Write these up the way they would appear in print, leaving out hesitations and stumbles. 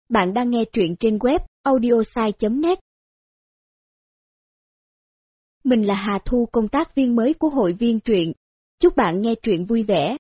Bạn đang nghe truyện trên web audiosai.net. Mình là Hà Thu, công tác viên mới của hội viên truyện. Chúc bạn nghe truyện vui vẻ.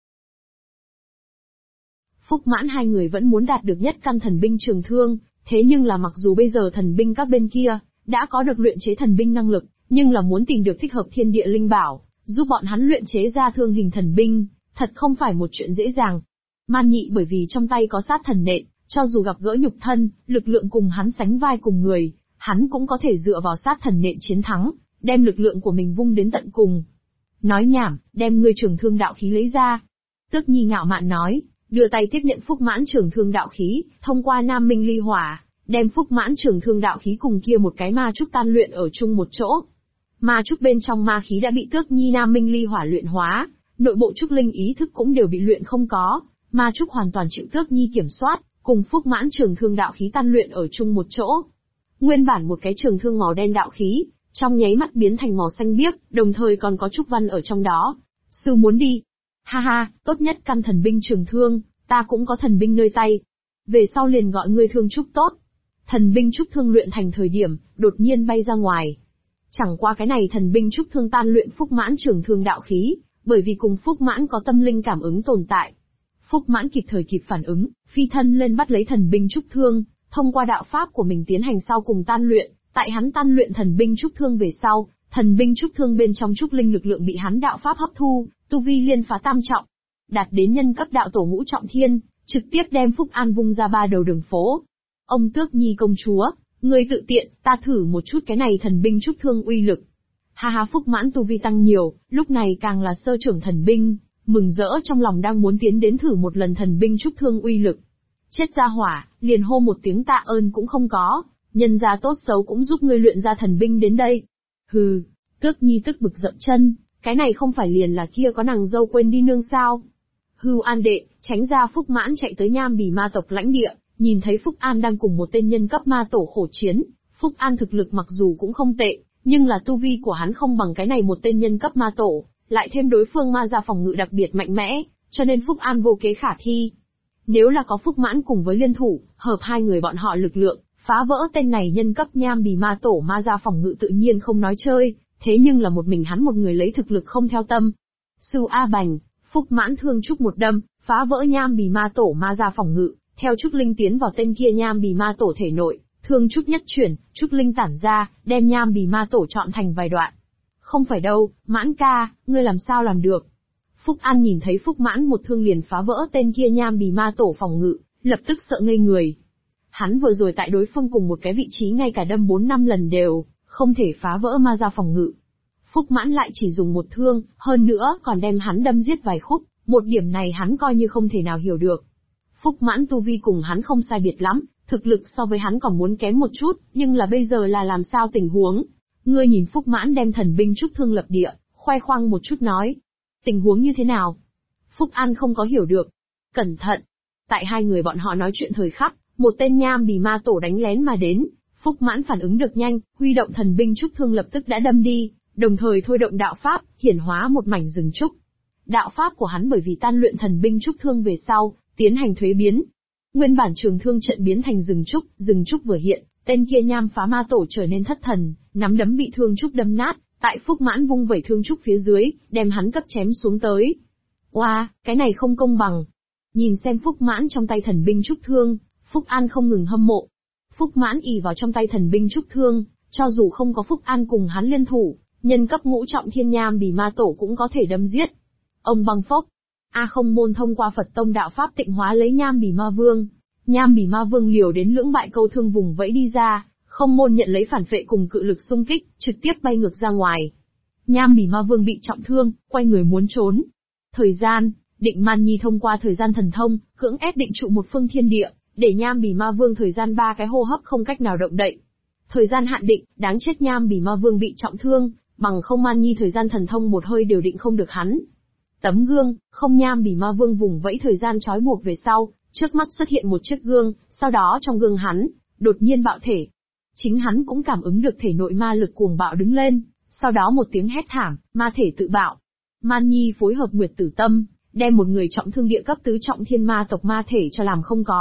Phúc Mãn hai người vẫn muốn đạt được nhất căn thần binh trường thương, thế nhưng là mặc dù bây giờ thần binh các bên kia đã có được luyện chế thần binh năng lực, nhưng là muốn tìm được thích hợp thiên địa linh bảo, giúp bọn hắn luyện chế ra thương hình thần binh, thật không phải một chuyện dễ dàng. Man Nhị bởi vì trong tay có sát thần nện, cho dù gặp gỡ nhục thân, lực lượng cùng hắn sánh vai cùng người, hắn cũng có thể dựa vào sát thần nện chiến thắng, đem lực lượng của mình vung đến tận cùng. Nói nhảm, đem ngươi trường thương đạo khí lấy ra. Tước Nhi ngạo mạn nói, đưa tay tiếp nhận Phúc Mãn trường thương đạo khí, thông qua Nam Minh Ly Hỏa, đem Phúc Mãn trường thương đạo khí cùng kia một cái ma trúc tan luyện ở chung một chỗ. Ma trúc bên trong ma khí đã bị Tước Nhi Nam Minh Ly Hỏa luyện hóa, nội bộ trúc linh ý thức cũng đều bị luyện không có, ma trúc hoàn toàn chịu Tước Nhi kiểm soát, cùng Phúc Mãn trường thương đạo khí tan luyện ở chung một chỗ. Nguyên bản một cái trường thương màu đen đạo khí, trong nháy mắt biến thành màu xanh biếc, đồng thời còn có trúc văn ở trong đó. Sư muốn đi? Ha ha, tốt nhất căn thần binh trường thương, ta cũng có thần binh nơi tay. Về sau liền gọi ngươi thương trúc tốt. Thần binh trúc thương luyện thành thời điểm, đột nhiên bay ra ngoài. Chẳng qua cái này thần binh trúc thương tan luyện Phúc Mãn trường thương đạo khí, bởi vì cùng Phúc Mãn có tâm linh cảm ứng tồn tại. Phúc Mãn kịp thời kịp phản ứng, phi thân lên bắt lấy thần binh trúc thương, thông qua đạo pháp của mình tiến hành sau cùng tan luyện. Tại hắn tan luyện thần binh trúc thương về sau, thần binh trúc thương bên trong trúc linh lực lượng bị hắn đạo pháp hấp thu, tu vi liên phá tam trọng, đạt đến nhân cấp đạo tổ ngũ trọng thiên, trực tiếp đem Phúc An vung ra ba đầu đường phố. Ông Tước Nhi công chúa, ngươi tự tiện, ta thử một chút cái này thần binh trúc thương uy lực. Ha ha, Phúc Mãn tu vi tăng nhiều, lúc này càng là sơ trưởng thần binh, mừng rỡ trong lòng đang muốn tiến đến thử một lần thần binh trúc thương uy lực. Chết ra hỏa, liền hô một tiếng tạ ơn cũng không có. Nhân gia tốt xấu cũng giúp ngươi luyện ra thần binh đến đây. Hừ, Tước Nhi tức bực dậm chân, cái này không phải liền là kia có nàng dâu quên đi nương sao? Hưu An đệ, tránh ra. Phúc Mãn chạy tới Nham Bỉ ma tộc lãnh địa, nhìn thấy Phúc An đang cùng một tên nhân cấp ma tổ khổ chiến. Phúc An thực lực mặc dù cũng không tệ, nhưng là tu vi của hắn không bằng cái này một tên nhân cấp ma tổ, lại thêm đối phương ma gia phòng ngự đặc biệt mạnh mẽ, cho nên Phúc An vô kế khả thi. Nếu là có Phúc Mãn cùng với liên thủ, hợp hai người bọn họ lực lượng, phá vỡ tên này nhân cấp Nham Bỉ ma tổ ma gia phòng ngự tự nhiên không nói chơi, thế nhưng là một mình hắn một người lấy thực lực không theo tâm. Sư A Bành, Phúc Mãn thương trúc một đâm, phá vỡ Nham Bỉ ma tổ ma gia phòng ngự, theo trúc linh tiến vào tên kia Nham Bỉ ma tổ thể nội, thương trúc nhất chuyển, trúc linh tản ra, đem Nham Bỉ ma tổ chọn thành vài đoạn. Không phải đâu, Mãn ca, ngươi làm sao làm được? Phúc An nhìn thấy Phúc Mãn một thương liền phá vỡ tên kia Nham Bỉ ma tổ phòng ngự, lập tức sợ ngây người. Hắn vừa rồi tại đối phương cùng một cái vị trí ngay cả đâm 4-5 lần đều không thể phá vỡ ma gia phòng ngự. Phúc Mãn lại chỉ dùng một thương, hơn nữa còn đem hắn đâm giết vài khúc, một điểm này hắn coi như không thể nào hiểu được. Phúc Mãn tu vi cùng hắn không sai biệt lắm, thực lực so với hắn còn muốn kém một chút, nhưng là bây giờ là làm sao tình huống? Ngươi nhìn Phúc Mãn đem thần binh trúc thương lập địa, khoe khoang một chút nói. Tình huống như thế nào? Phúc An không có hiểu được. Cẩn thận! Tại hai người bọn họ nói chuyện thời khắc, một tên Nham Bỉ ma tổ đánh lén mà đến, Phúc Mãn phản ứng được nhanh, huy động thần binh trúc thương lập tức đã đâm đi, đồng thời thôi động đạo pháp, hiển hóa một mảnh rừng trúc. Đạo pháp của hắn bởi vì tan luyện thần binh trúc thương về sau, tiến hành thuế biến. Nguyên bản trường thương trận biến thành rừng trúc vừa hiện, tên kia Nham phá ma tổ trở nên thất thần, nắm đấm bị thương trúc đâm nát, tại Phúc Mãn vung vẩy thương trúc phía dưới, đem hắn cấp chém xuống tới. Oa, cái này không công bằng. Nhìn xem Phúc Mãn trong tay thần binh trúc thương, Phúc An không ngừng hâm mộ. Phúc Mãn ỷ vào trong tay thần binh trúc thương, cho dù không có Phúc An cùng hắn liên thủ, nhân cấp ngũ trọng thiên Nham Bỉ ma tổ cũng có thể đâm giết. Ông băng phốc. A Không Môn thông qua Phật tông đạo pháp tịnh hóa lấy Nham Bỉ ma vương. Nham Bỉ ma vương liều đến lưỡng bại câu thương vùng vẫy đi ra, Không Môn nhận lấy phản phệ cùng cự lực xung kích, trực tiếp bay ngược ra ngoài. Nham Bỉ ma vương bị trọng thương, quay người muốn trốn. Thời gian, Định Man Nhi thông qua thời gian thần thông, cưỡng ép định trụ một phương thiên địa, để Nham Bỉ ma vương thời gian 3 cái hô hấp không cách nào động đậy. Thời gian hạn định, đáng chết Nham Bỉ ma vương bị trọng thương, bằng không Man Nhi thời gian thần thông một hơi đều định không được hắn. Tấm gương, không Nham Bỉ ma vương vùng vẫy thời gian trói buộc về sau, trước mắt xuất hiện một chiếc gương, sau đó trong gương hắn, đột nhiên bạo thể. Chính hắn cũng cảm ứng được thể nội ma lực cuồng bạo đứng lên, sau đó một tiếng hét thảm, ma thể tự bạo. Man Nhi phối hợp Nguyệt Tử Tâm, đem một người trọng thương địa cấp tứ trọng thiên ma tộc ma thể cho làm không có,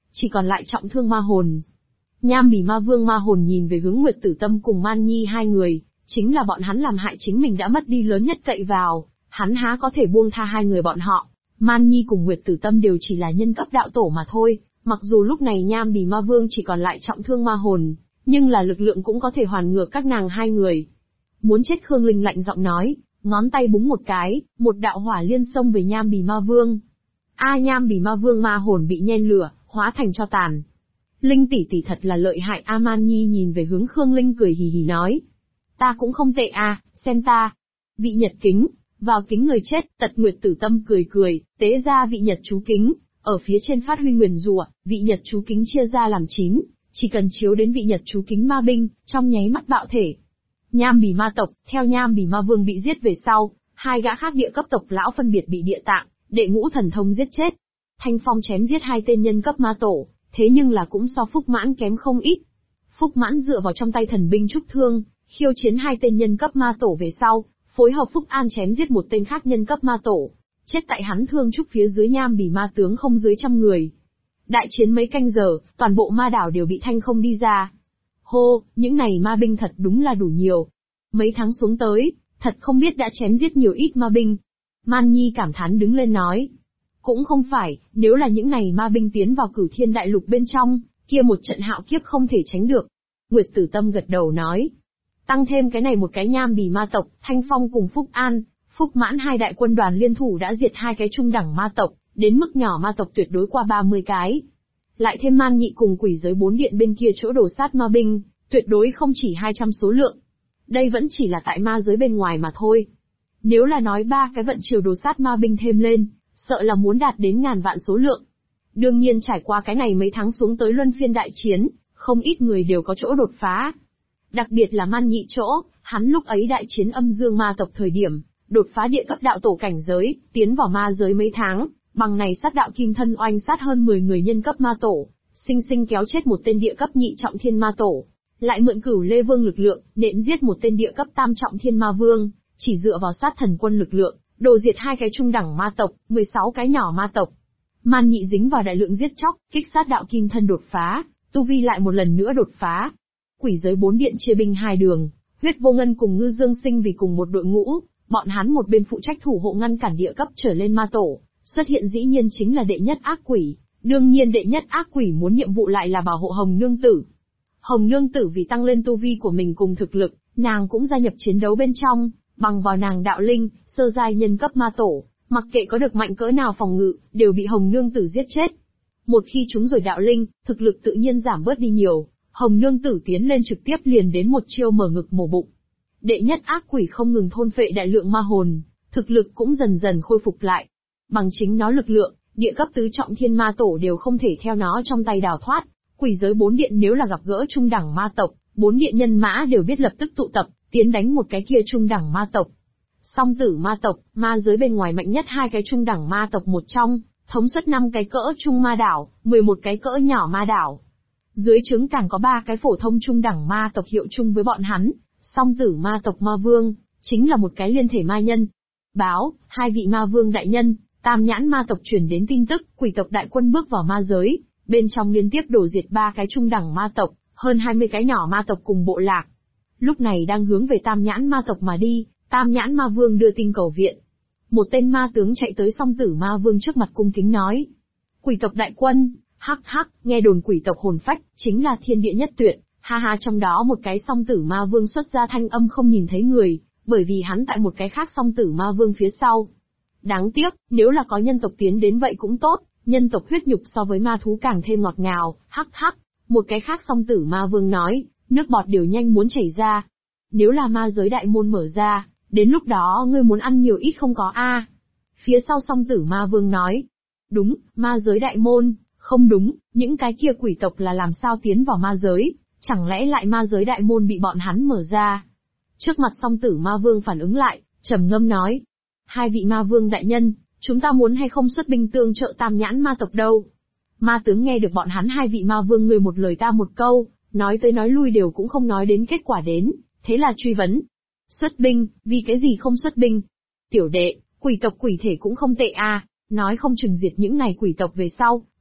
chỉ còn lại trọng thương ma hồn. Nham Bỉ Ma Vương ma hồn nhìn về hướng Nguyệt Tử Tâm cùng Man Nhi hai người, chính là bọn hắn làm hại chính mình đã mất đi lớn nhất cậy vào, hắn há có thể buông tha hai người bọn họ. Man Nhi cùng Nguyệt Tử Tâm đều chỉ là nhân cấp đạo tổ mà thôi, mặc dù lúc này Nham Bỉ Ma Vương chỉ còn lại trọng thương ma hồn, nhưng là lực lượng cũng có thể hoàn ngược các nàng hai người. Muốn chết Khương Linh lạnh giọng nói, ngón tay búng một cái, một đạo hỏa liên xông về Nham Bỉ Ma Vương. Nham Bỉ Ma Vương ma hồn bị nhen lửa, hóa thành tro tàn. Linh tỷ tỷ thật là lợi hại. Man Nhi nhìn về hướng Khương Linh cười hì hì nói. Ta cũng không tệ xem ta. Vị nhật kính, vào kính người chết. Tật Nguyệt Tử Tâm cười cười, tế ra vị nhật chú kính, ở phía trên phát huy nguyền rủa. Vị nhật chú kính chia ra làm 9, chỉ cần chiếu đến vị nhật chú kính ma binh, trong nháy mắt bạo thể. Nham Bỉ ma tộc, theo Nham Bỉ Ma Vương bị giết về sau, hai gã khác địa cấp tộc lão phân biệt bị địa tạng, đệ ngũ thần thông giết chết. Thanh Phong chém giết hai tên nhân cấp ma tổ, thế nhưng là cũng so Phúc Mãn kém không ít. Phúc Mãn dựa vào trong tay thần binh trúc thương, khiêu chiến hai tên nhân cấp ma tổ về sau, phối hợp Phúc An chém giết một tên khác nhân cấp ma tổ, chết tại hắn thương trúc phía dưới Nham Bỉ ma tướng không dưới 100 người. Đại chiến mấy canh giờ, toàn bộ ma đảo đều bị thanh không đi ra. Hô, những này ma binh thật đúng là đủ nhiều. Mấy tháng xuống tới, thật không biết đã chém giết nhiều ít ma binh. Man Nhi cảm thán đứng lên nói. Cũng không phải, nếu là những này ma binh tiến vào Cửu Thiên Đại Lục bên trong, kia một trận hạo kiếp không thể tránh được. Nguyệt Tử Tâm gật đầu nói. Tăng thêm cái này một cái Nham Bỉ ma tộc, Thanh Phong cùng Phúc An, Phúc Mãn hai đại quân đoàn liên thủ đã diệt hai cái trung đẳng ma tộc, đến mức nhỏ ma tộc tuyệt đối qua 30 cái. Lại thêm Man Nhị cùng Quỷ Giới 4 điện bên kia chỗ đổ sát ma binh, tuyệt đối không chỉ 200 số lượng. Đây vẫn chỉ là tại ma giới bên ngoài mà thôi. Nếu là nói ba cái vận chiều đồ sát ma binh thêm lên, sợ là muốn đạt đến ngàn vạn số lượng. Đương nhiên trải qua cái này mấy tháng xuống tới luân phiên đại chiến, không ít người đều có chỗ đột phá. Đặc biệt là Man Nhị chỗ, hắn lúc ấy đại chiến âm dương ma tộc thời điểm, đột phá địa cấp đạo tổ cảnh giới, tiến vào ma giới mấy tháng, bằng này sát đạo kim thân oanh sát hơn 10 người nhân cấp ma tổ, sinh sinh kéo chết một tên địa cấp nhị trọng thiên ma tổ. Lại mượn Cửu Lê Vương lực lượng, nện giết một tên địa cấp tam trọng thiên ma vương, chỉ dựa vào sát thần quân lực lượng, đồ diệt hai cái trung đẳng ma tộc, 16 cái nhỏ ma tộc. Man Nhị dính vào đại lượng giết chóc, kích sát đạo kim thân đột phá, tu vi lại một lần nữa đột phá. Quỷ Giới 4 điện chia binh hai đường, Huyết Vô Ngân cùng Ngư Dương Sinh vì cùng một đội ngũ, bọn hắn một bên phụ trách thủ hộ ngăn cản địa cấp trở lên ma tổ, xuất hiện dĩ nhiên chính là đệ nhất ác quỷ, đương nhiên đệ nhất ác quỷ muốn nhiệm vụ lại là bảo hộ Hồng Nương Tử. Hồng Nương Tử vì tăng lên tu vi của mình cùng thực lực, nàng cũng gia nhập chiến đấu bên trong, bằng vào nàng đạo linh, sơ giai nhân cấp ma tổ, mặc kệ có được mạnh cỡ nào phòng ngự, đều bị Hồng Nương Tử giết chết. Một khi chúng rồi đạo linh, thực lực tự nhiên giảm bớt đi nhiều, Hồng Nương Tử tiến lên trực tiếp liền đến một chiêu mở ngực mổ bụng. Đệ nhất ác quỷ không ngừng thôn phệ đại lượng ma hồn, thực lực cũng dần dần khôi phục lại. Bằng chính nó lực lượng, địa cấp tứ trọng thiên ma tổ đều không thể theo nó trong tay đào thoát. Quỷ Giới 4 điện nếu là gặp gỡ trung đẳng ma tộc, 4 điện nhân mã đều biết lập tức tụ tập, tiến đánh một cái kia trung đẳng ma tộc. Song Tử ma tộc, ma giới bên ngoài mạnh nhất hai cái trung đẳng ma tộc một trong, thống suất 5 cái cỡ trung ma đảo, 11 cái cỡ nhỏ ma đảo. Dưới trướng càng có 3 cái phổ thông trung đẳng ma tộc hiệu chung với bọn hắn. Song Tử ma tộc ma vương, chính là một cái liên thể ma nhân. Báo, hai vị ma vương đại nhân, Tam Nhãn ma tộc truyền đến tin tức, quỷ tộc đại quân bước vào ma giới, bên trong liên tiếp đổ diệt 3 cái trung đẳng ma tộc, hơn 20 cái nhỏ ma tộc cùng bộ lạc. Lúc này đang hướng về Tam Nhãn ma tộc mà đi, Tam Nhãn ma vương đưa tin cầu viện. Một tên ma tướng chạy tới Song Tử ma vương trước mặt cung kính nói. Quỷ tộc đại quân, hắc hắc, nghe đồn quỷ tộc hồn phách, chính là thiên địa nhất tuyệt, ha ha, trong đó một cái Song Tử ma vương xuất ra thanh âm không nhìn thấy người, bởi vì hắn tại một cái khác Song Tử ma vương phía sau. Đáng tiếc, nếu là có nhân tộc tiến đến vậy cũng tốt, nhân tộc huyết nhục so với ma thú càng thêm ngọt ngào, hắc hắc. Một cái khác Song Tử ma vương nói, nước bọt đều nhanh muốn chảy ra. Nếu là ma giới đại môn mở ra, đến lúc đó ngươi muốn ăn nhiều ít không có a? Phía sau Song Tử ma vương nói, đúng, ma giới đại môn, không đúng, những cái kia quỷ tộc là làm sao tiến vào ma giới, chẳng lẽ lại ma giới đại môn bị bọn hắn mở ra? Trước mặt Song Tử ma vương phản ứng lại, trầm ngâm nói, hai vị ma vương đại nhân, chúng ta muốn hay không xuất binh tương trợ Tam Nhãn ma tộc đâu? Ma tướng nghe được bọn hắn hai vị ma vương người một lời ta một câu, nói tới nói lui đều cũng không nói đến kết quả đến, thế là truy vấn. Xuất binh, vì cái gì không xuất binh? Tiểu đệ, quỷ tộc quỷ thể cũng không tệ a, nói không chừng diệt những này quỷ tộc về sau,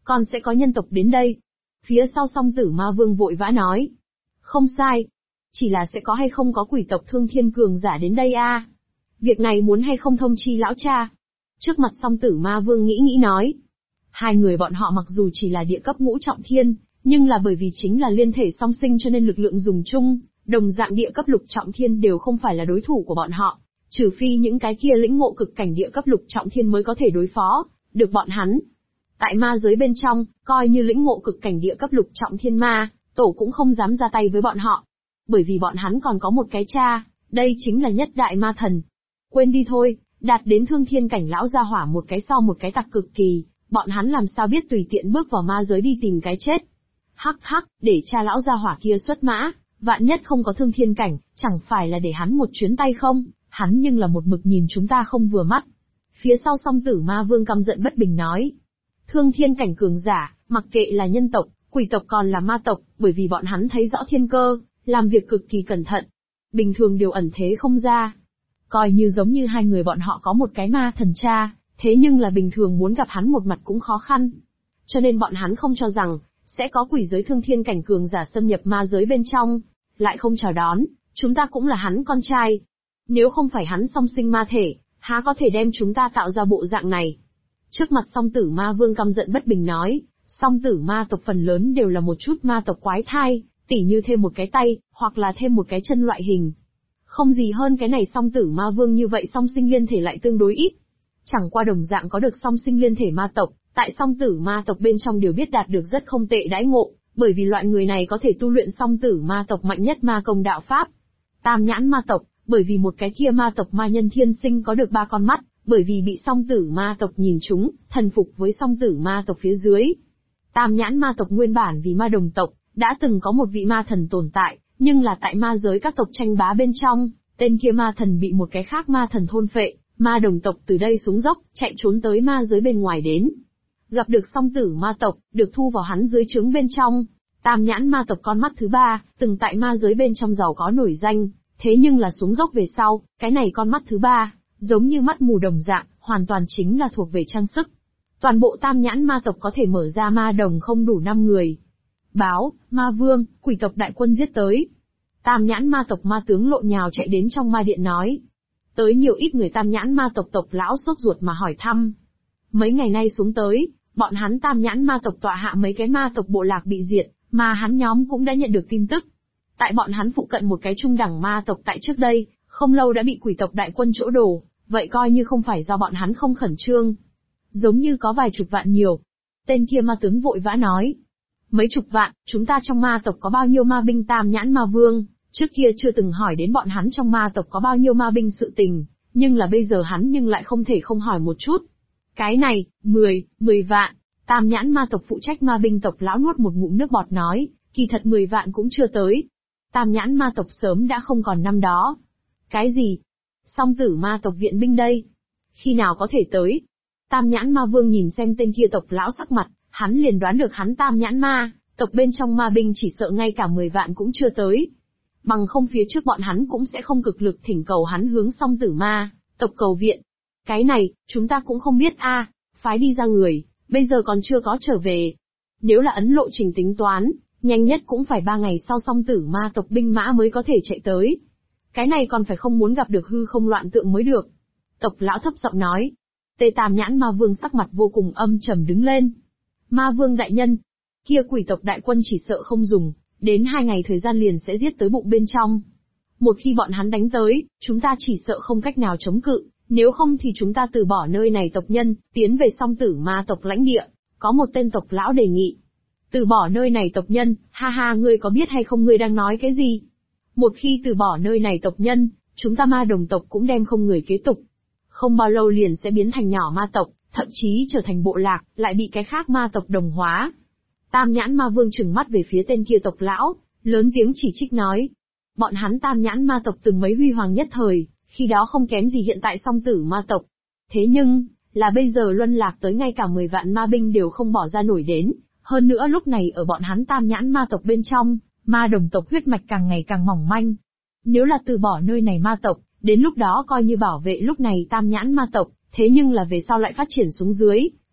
còn sẽ có nhân tộc đến đây. Phía sau Song Tử Ma Vương vội vã nói. Không sai. Chỉ là sẽ có hay không có quỷ tộc Thương Thiên cường giả đến đây a? Việc này muốn hay không thông chi lão cha? Trước mặt Song Tử Ma Vương nghĩ nói. Hai người bọn họ mặc dù chỉ là địa cấp ngũ trọng thiên, nhưng là bởi vì chính là liên thể song sinh cho nên lực lượng dùng chung, đồng dạng địa cấp lục trọng thiên đều không phải là đối thủ của bọn họ, trừ phi những cái kia lĩnh ngộ cực cảnh địa cấp lục trọng thiên mới có thể đối phó được bọn hắn. Tại ma giới bên trong, coi như lĩnh ngộ cực cảnh địa cấp lục trọng thiên ma, tổ cũng không dám ra tay với bọn họ. Bởi vì bọn hắn còn có một cái cha, đây chính là nhất đại ma thần. Quên đi thôi, đạt đến thương thiên cảnh lão gia hỏa một cái so một cái tặc cực kỳ, bọn hắn làm sao biết tùy tiện bước vào ma giới đi tìm cái chết. Hắc hắc, để cha lão gia hỏa kia xuất mã, vạn nhất không có thương thiên cảnh, chẳng phải là để hắn một chuyến tay không, hắn nhưng là một mực nhìn chúng ta không vừa mắt. Phía sau Song Tử Ma Vương căm giận bất bình nói. Thương thiên cảnh cường giả, mặc kệ là nhân tộc, quỷ tộc còn là ma tộc, bởi vì bọn hắn thấy rõ thiên cơ, làm việc cực kỳ cẩn thận. Bình thường đều ẩn thế không ra. Coi như giống như hai người bọn họ có một cái ma thần cha, thế nhưng là bình thường muốn gặp hắn một mặt cũng khó khăn. Cho nên bọn hắn không cho rằng, sẽ có quỷ giới thương thiên cảnh cường giả xâm nhập ma giới bên trong, lại không chào đón, chúng ta cũng là hắn con trai. Nếu không phải hắn song sinh ma thể, há có thể đem chúng ta tạo ra bộ dạng này. Trước mặt Song Tử Ma Vương căm giận bất bình nói, Song Tử ma tộc phần lớn đều là một chút ma tộc quái thai, tỉ như thêm một cái tay, hoặc là thêm một cái chân loại hình. Không gì hơn cái này Song Tử Ma Vương như vậy song sinh liên thể lại tương đối ít. Chẳng qua đồng dạng có được song sinh liên thể ma tộc, tại Song Tử ma tộc bên trong đều biết đạt được rất không tệ đãi ngộ, bởi vì loại người này có thể tu luyện Song Tử ma tộc mạnh nhất ma công đạo pháp. Tam nhãn ma tộc, bởi vì một cái kia ma tộc ma nhân thiên sinh có được 3 con mắt, bởi vì bị Song Tử ma tộc nhìn trúng, thần phục với Song Tử ma tộc phía dưới. Tam nhãn ma tộc nguyên bản vì ma đồng tộc, đã từng có một vị ma thần tồn tại, nhưng là tại ma giới các tộc tranh bá bên trong, tên kia ma thần bị một cái khác ma thần thôn phệ, ma đồng tộc từ đây xuống dốc, chạy trốn tới ma giới bên ngoài đến. Gặp được Song Tử ma tộc, được thu vào hắn dưới trướng bên trong. Tam nhãn ma tộc con mắt thứ 3, từng tại ma giới bên trong giàu có nổi danh, thế nhưng là xuống dốc về sau, cái này con mắt thứ 3, giống như mắt mù đồng dạng, hoàn toàn chính là thuộc về trang sức. Toàn bộ tam nhãn ma tộc có thể mở ra ma đồng không đủ 5 người. Báo, ma vương, quỷ tộc đại quân giết tới. Tam nhãn ma tộc ma tướng lộn nhào chạy đến trong ma điện nói. Tới nhiều ít người tam nhãn ma tộc tộc lão sốt ruột mà hỏi thăm. Mấy ngày nay xuống tới, bọn hắn tam nhãn ma tộc tọa hạ mấy cái ma tộc bộ lạc bị diệt, mà hắn nhóm cũng đã nhận được tin tức. Tại bọn hắn phụ cận một cái trung đẳng ma tộc tại trước đây, không lâu đã bị quỷ tộc đại quân chỗ đổ, vậy coi như không phải do bọn hắn không khẩn trương. Giống như có vài chục vạn nhiều. Tên kia ma tướng vội vã nói. Mấy chục vạn, chúng ta trong ma tộc có bao nhiêu ma binh tam nhãn ma vương, trước kia chưa từng hỏi đến bọn hắn trong ma tộc có bao nhiêu ma binh sự tình, nhưng là bây giờ hắn nhưng lại không thể không hỏi một chút. Cái này, 10 vạn, tam nhãn ma tộc phụ trách ma binh tộc lão nuốt một ngụm nước bọt nói, kỳ thật 10 vạn cũng chưa tới. Tam nhãn ma tộc sớm đã không còn năm đó. Cái gì? Song Tử ma tộc viện binh đây? Khi nào có thể tới? Tam nhãn ma vương nhìn xem tên kia tộc lão sắc mặt, hắn liền đoán được hắn tam nhãn ma, tộc bên trong ma binh chỉ sợ ngay cả 10 vạn cũng chưa tới. Bằng không phía trước bọn hắn cũng sẽ không cực lực thỉnh cầu hắn hướng Song Tử ma tộc cầu viện. Cái này, chúng ta cũng không biết a, phái đi ra người, bây giờ còn chưa có trở về. Nếu là ấn lộ trình tính toán, nhanh nhất cũng phải 3 ngày sau Song Tử ma tộc binh mã mới có thể chạy tới. Cái này còn phải không muốn gặp được hư không loạn tượng mới được. Tộc lão thấp giọng nói. Tê Tam nhãn ma vương sắc mặt vô cùng âm trầm đứng lên. Ma vương đại nhân, kia quỷ tộc đại quân chỉ sợ không dùng, đến 2 ngày thời gian liền sẽ giết tới bụng bên trong. Một khi bọn hắn đánh tới, chúng ta chỉ sợ không cách nào chống cự, nếu không thì chúng ta từ bỏ nơi này tộc nhân, tiến về Song Tử ma tộc lãnh địa. Có một tên tộc lão đề nghị. Từ bỏ nơi này tộc nhân, ha ha, ngươi có biết hay không ngươi đang nói cái gì? Một khi từ bỏ nơi này tộc nhân, chúng ta ma đồng tộc cũng đem không người kế tục. Không bao lâu liền sẽ biến thành nhỏ ma tộc, thậm chí trở thành bộ lạc, lại bị cái khác ma tộc đồng hóa. Tam nhãn ma vương trừng mắt về phía tên kia tộc lão, lớn tiếng chỉ trích nói. Bọn hắn tam nhãn ma tộc từng mấy huy hoàng nhất thời, khi đó không kém gì hiện tại Song Tử ma tộc. Thế nhưng, là bây giờ luân lạc tới ngay cả 10 vạn ma binh đều không bỏ ra nổi đến, hơn nữa lúc này ở bọn hắn tam nhãn ma tộc bên trong, ma đồng tộc huyết mạch càng ngày càng mỏng manh. Nếu là từ bỏ nơi này ma tộc, đến lúc đó coi như bảo vệ lúc này tam nhãn ma tộc, thế nhưng là về sau lại phát triển xuống dưới,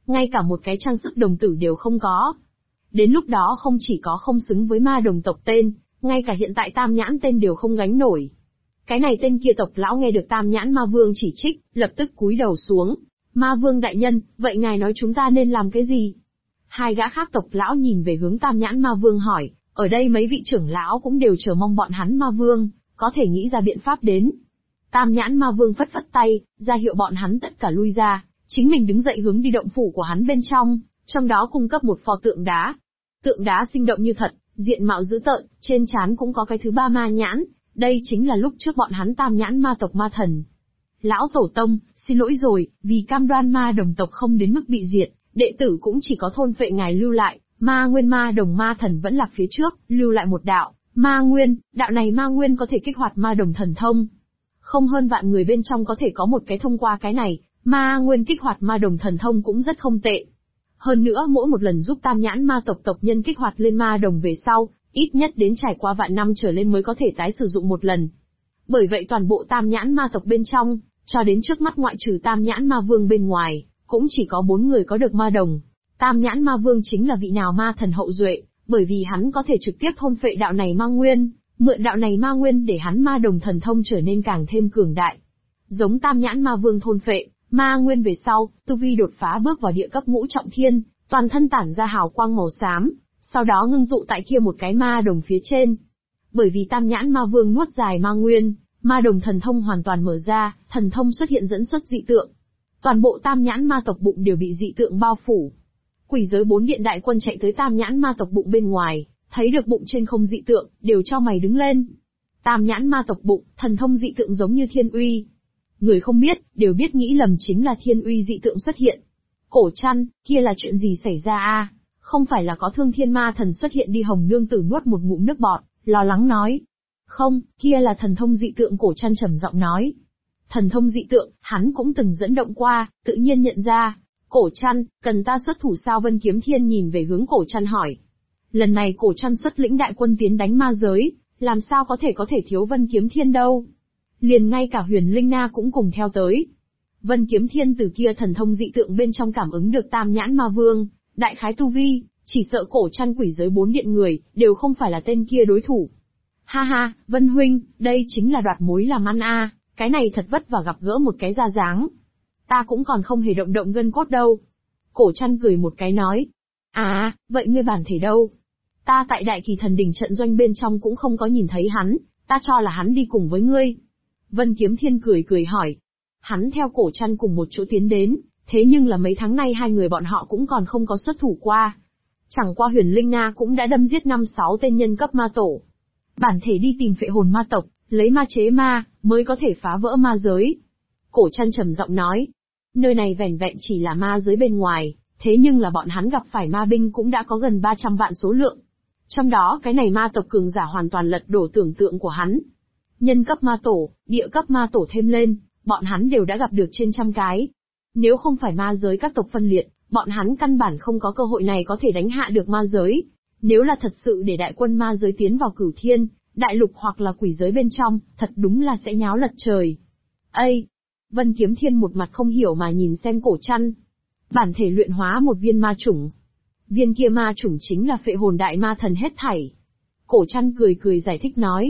ngay cả một cái trang sức đồng tử đều không có. Đến lúc đó không chỉ có không xứng với ma đồng tộc tên, ngay cả hiện tại Tam Nhãn tên đều không gánh nổi. Cái này tên kia tộc lão nghe được Tam Nhãn Ma Vương chỉ trích, lập tức cúi đầu xuống. Ma Vương đại nhân, vậy ngài nói chúng ta nên làm cái gì? Hai gã khác tộc lão nhìn về hướng Tam Nhãn Ma Vương hỏi, ở đây mấy vị trưởng lão cũng đều chờ mong bọn hắn Ma Vương có thể nghĩ ra biện pháp đến. Tam Nhãn Ma Vương phất phất tay, ra hiệu bọn hắn tất cả lui ra, chính mình đứng dậy hướng đi động phủ của hắn bên trong đó cung cấp một pho tượng đá. Tượng đá sinh động như thật, diện mạo dữ tợn, trên trán cũng có cái thứ ba ma nhãn, đây chính là lúc trước bọn hắn Tam Nhãn ma tộc ma thần. Lão tổ tông, xin lỗi rồi, vì cam đoan ma đồng tộc không đến mức bị diệt, đệ tử cũng chỉ có thôn phệ ngài lưu lại, ma nguyên ma đồng ma thần vẫn là phía trước, lưu lại một đạo, ma nguyên, đạo này ma nguyên có thể kích hoạt ma đồng thần thông. Không hơn vạn người bên trong có thể có một cái thông qua cái này, ma nguyên kích hoạt ma đồng thần thông cũng rất không tệ. Hơn nữa mỗi một lần giúp Tam Nhãn ma tộc tộc nhân kích hoạt lên ma đồng về sau, ít nhất đến trải qua vạn năm trở lên mới có thể tái sử dụng một lần. Bởi vậy toàn bộ Tam Nhãn ma tộc bên trong, cho đến trước mắt ngoại trừ Tam Nhãn ma vương bên ngoài, cũng chỉ có 4 người có được ma đồng. Tam Nhãn ma vương chính là vị nào ma thần hậu duệ, bởi vì hắn có thể trực tiếp thôn phệ đạo này ma nguyên, mượn đạo này ma nguyên để hắn ma đồng thần thông trở nên càng thêm cường đại. Giống Tam Nhãn ma vương thôn phệ ma nguyên về sau, tu vi đột phá bước vào địa cấp ngũ trọng thiên, toàn thân tản ra hào quang màu xám, sau đó ngưng tụ tại kia một cái ma đồng phía trên. Bởi vì Tam Nhãn ma vương nuốt dài ma nguyên, ma đồng thần thông hoàn toàn mở ra, thần thông xuất hiện dẫn xuất dị tượng. Toàn bộ Tam Nhãn ma tộc bụng đều bị dị tượng bao phủ. Quỷ giới 4 điện đại quân chạy tới Tam Nhãn ma tộc bụng bên ngoài, thấy được bụng trên không dị tượng, đều cho mày đứng lên. Tam Nhãn ma tộc bụng, thần thông dị tượng giống như thiên uy. Người không biết, đều biết nghĩ lầm chính là thiên uy dị tượng xuất hiện. Cổ Trăn, kia là chuyện gì xảy ra a? Không phải là có Thương Thiên Ma Thần xuất hiện đi? Hồng nương tử nuốt một ngụm nước bọt, lo lắng nói. Không, kia là thần thông dị tượng. Cổ Trăn trầm giọng nói. Thần thông dị tượng, hắn cũng từng dẫn động qua, tự nhiên nhận ra. Cổ Trăn, cần ta xuất thủ sao? Vân Kiếm Thiên nhìn về hướng Cổ Trăn hỏi. Lần này Cổ Trăn xuất lĩnh đại quân tiến đánh ma giới, làm sao có thể thiếu Vân Kiếm Thiên đâu? Liền ngay cả Huyền Linh Na cũng cùng theo tới. Vân Kiếm Thiên từ kia thần thông dị tượng bên trong cảm ứng được Tam Nhãn ma vương, đại khái tu vi, chỉ sợ Cổ Trăn quỷ giới 4 điện người, đều không phải là tên kia đối thủ. Ha ha, Vân huynh, đây chính là đoạt mối làm ăn a, cái này thật vất vả gặp gỡ một cái ra dáng. Ta cũng còn không hề động gân cốt đâu. Cổ Trăn cười một cái nói. À, vậy ngươi bản thể đâu? Ta tại Đại Kỳ Thần Đình trận doanh bên trong cũng không có nhìn thấy hắn, ta cho là hắn đi cùng với ngươi. Vân Kiếm Thiên cười hỏi. Hắn theo Cổ Trăn cùng một chỗ tiến đến, thế nhưng là mấy tháng nay hai người bọn họ cũng còn không có xuất thủ qua. Chẳng qua Huyền Linh Na cũng đã đâm giết 5-6 tên nhân cấp ma tổ. Bản thể đi tìm phệ hồn ma tộc, lấy ma chế ma, mới có thể phá vỡ ma giới. Cổ Trăn trầm giọng nói. Nơi này vẻn vẹn chỉ là ma giới bên ngoài, thế nhưng là bọn hắn gặp phải ma binh cũng đã có gần 300 vạn số lượng. Trong đó cái này ma tộc cường giả hoàn toàn lật đổ tưởng tượng của hắn. Nhân cấp ma tổ, địa cấp ma tổ thêm lên, bọn hắn đều đã gặp được trên trăm cái. Nếu không phải ma giới các tộc phân liệt, bọn hắn căn bản không có cơ hội này có thể đánh hạ được ma giới. Nếu là thật sự để đại quân ma giới tiến vào Cửu Thiên, đại lục hoặc là quỷ giới bên trong, thật đúng là sẽ nháo lật trời. Ây! Vân Kiếm Thiên một mặt không hiểu mà nhìn xem Cổ Trăn. Bản thể luyện hóa một viên ma chủng. Viên kia ma chủng chính là phệ hồn đại ma thần hết thảy. Cổ Trăn cười giải thích nói.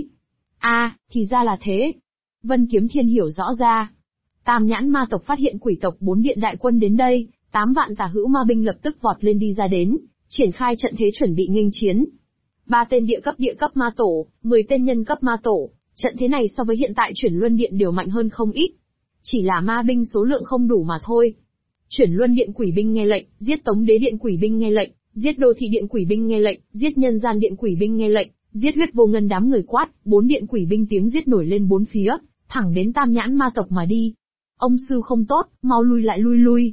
Thì ra là thế. Vân Kiếm Thiên hiểu rõ ra. Tam Nhãn ma tộc phát hiện quỷ tộc 4 điện đại quân đến đây, 8 vạn tà hữu ma binh lập tức vọt lên đi ra đến, triển khai trận thế chuẩn bị nghênh chiến. 3 tên địa cấp ma tổ, 10 tên nhân cấp ma tổ, trận thế này so với hiện tại Chuyển Luân Điện đều mạnh hơn không ít. Chỉ là ma binh số lượng không đủ mà thôi. Chuyển Luân Điện quỷ binh nghe lệnh, giết Tống Đế Điện quỷ binh nghe lệnh, giết Đô Thị Điện quỷ binh nghe lệnh, giết Nhân Gian Điện quỷ binh nghe lệnh, giết Huyết Vô Ngân đám người quát, 4 điện quỷ binh tiếng giết nổi lên 4 phía, thẳng đến Tam Nhãn ma tộc mà đi. Ông sư không tốt, mau lui lại lui.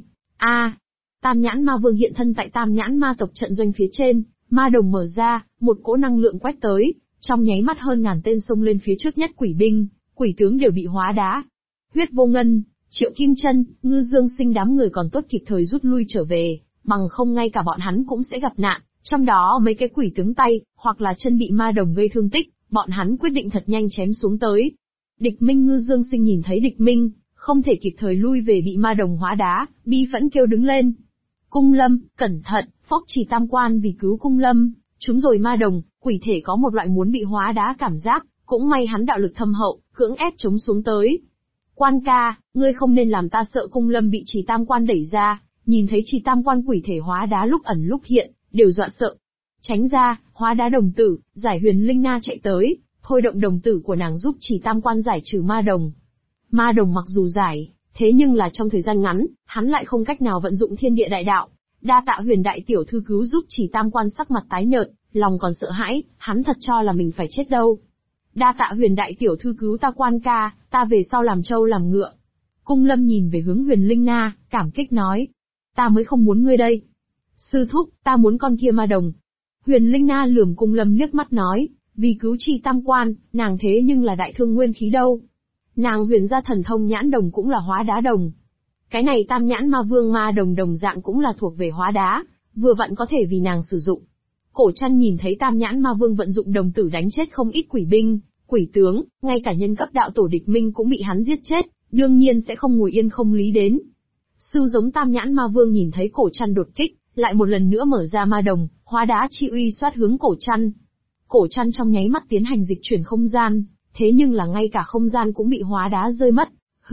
Tam Nhãn ma vương hiện thân tại Tam Nhãn ma tộc trận doanh phía trên, ma đồng mở ra, một cỗ năng lượng quét tới, trong nháy mắt hơn ngàn tên xông lên phía trước nhất quỷ binh, quỷ tướng đều bị hóa đá. Huyết Vô Ngân, Triệu Kim Chân, Ngư Dương Sinh đám người còn tốt kịp thời rút lui trở về, bằng không ngay cả bọn hắn cũng sẽ gặp nạn, trong đó mấy cái quỷ tướng tay, hoặc là chân bị ma đồng gây thương tích, bọn hắn quyết định thật nhanh chém xuống tới. Địch Minh Ngư Dương Sinh nhìn thấy Địch Minh, không thể kịp thời lui về bị ma đồng hóa đá, bi phẫn kêu đứng lên. Cung Lâm, cẩn thận, Phốc Trì Tam Quan vì cứu Cung Lâm, chúng rồi ma đồng, quỷ thể có một loại muốn bị hóa đá cảm giác, cũng may hắn đạo lực thâm hậu, cưỡng ép chống xuống tới. Quan ca, ngươi không nên làm ta sợ. Cung Lâm bị Trì Tam Quan đẩy ra, nhìn thấy Trì Tam Quan quỷ thể hóa đá lúc ẩn lúc hiện, đều dọa sợ. Tránh ra, hóa đá đồng tử, giải Huyền Linh Na chạy tới, thôi động đồng tử của nàng giúp Trì Tam Quan giải trừ ma đồng. Ma đồng mặc dù giải, thế nhưng là trong thời gian ngắn, hắn lại không cách nào vận dụng thiên địa đại đạo. Đa tạ Huyền đại tiểu thư cứu giúp. Trì Tam Quan sắc mặt tái nhợt, lòng còn sợ hãi, hắn thật cho là mình phải chết đâu. Đa tạ Huyền đại tiểu thư cứu ta. Quan ca, ta về sau làm trâu làm ngựa. Cung Lâm nhìn về hướng Huyền Linh Na, cảm kích nói. Ta mới không muốn ngươi đây. Sư thúc, ta muốn con kia ma đồng. Huyền Linh Na lườm Cung Lâm liếc mắt nói, vì cứu Trì Tam Quan, nàng thế nhưng là đại thương nguyên khí đâu. Nàng huyền gia thần thông nhãn đồng cũng là hóa đá đồng. Cái này Tam Nhãn Ma Vương ma đồng đồng dạng cũng là thuộc về hóa đá, vừa vặn có thể vì nàng sử dụng. Cổ Trăn nhìn thấy Tam Nhãn Ma Vương vận dụng đồng tử đánh chết không ít quỷ binh, quỷ tướng, ngay cả nhân cấp đạo tổ Địch Minh cũng bị hắn giết chết, đương nhiên sẽ không ngồi yên không lý đến. Sư giống Tam Nhãn Ma Vương nhìn thấy Cổ Trăn đột kích, lại một lần nữa mở ra ma đồng, hóa đá chi uy xoát hướng Cổ Trăn. Cổ Trăn trong nháy mắt tiến hành dịch chuyển không gian, thế nhưng là ngay cả không gian cũng bị hóa đá rơi mất.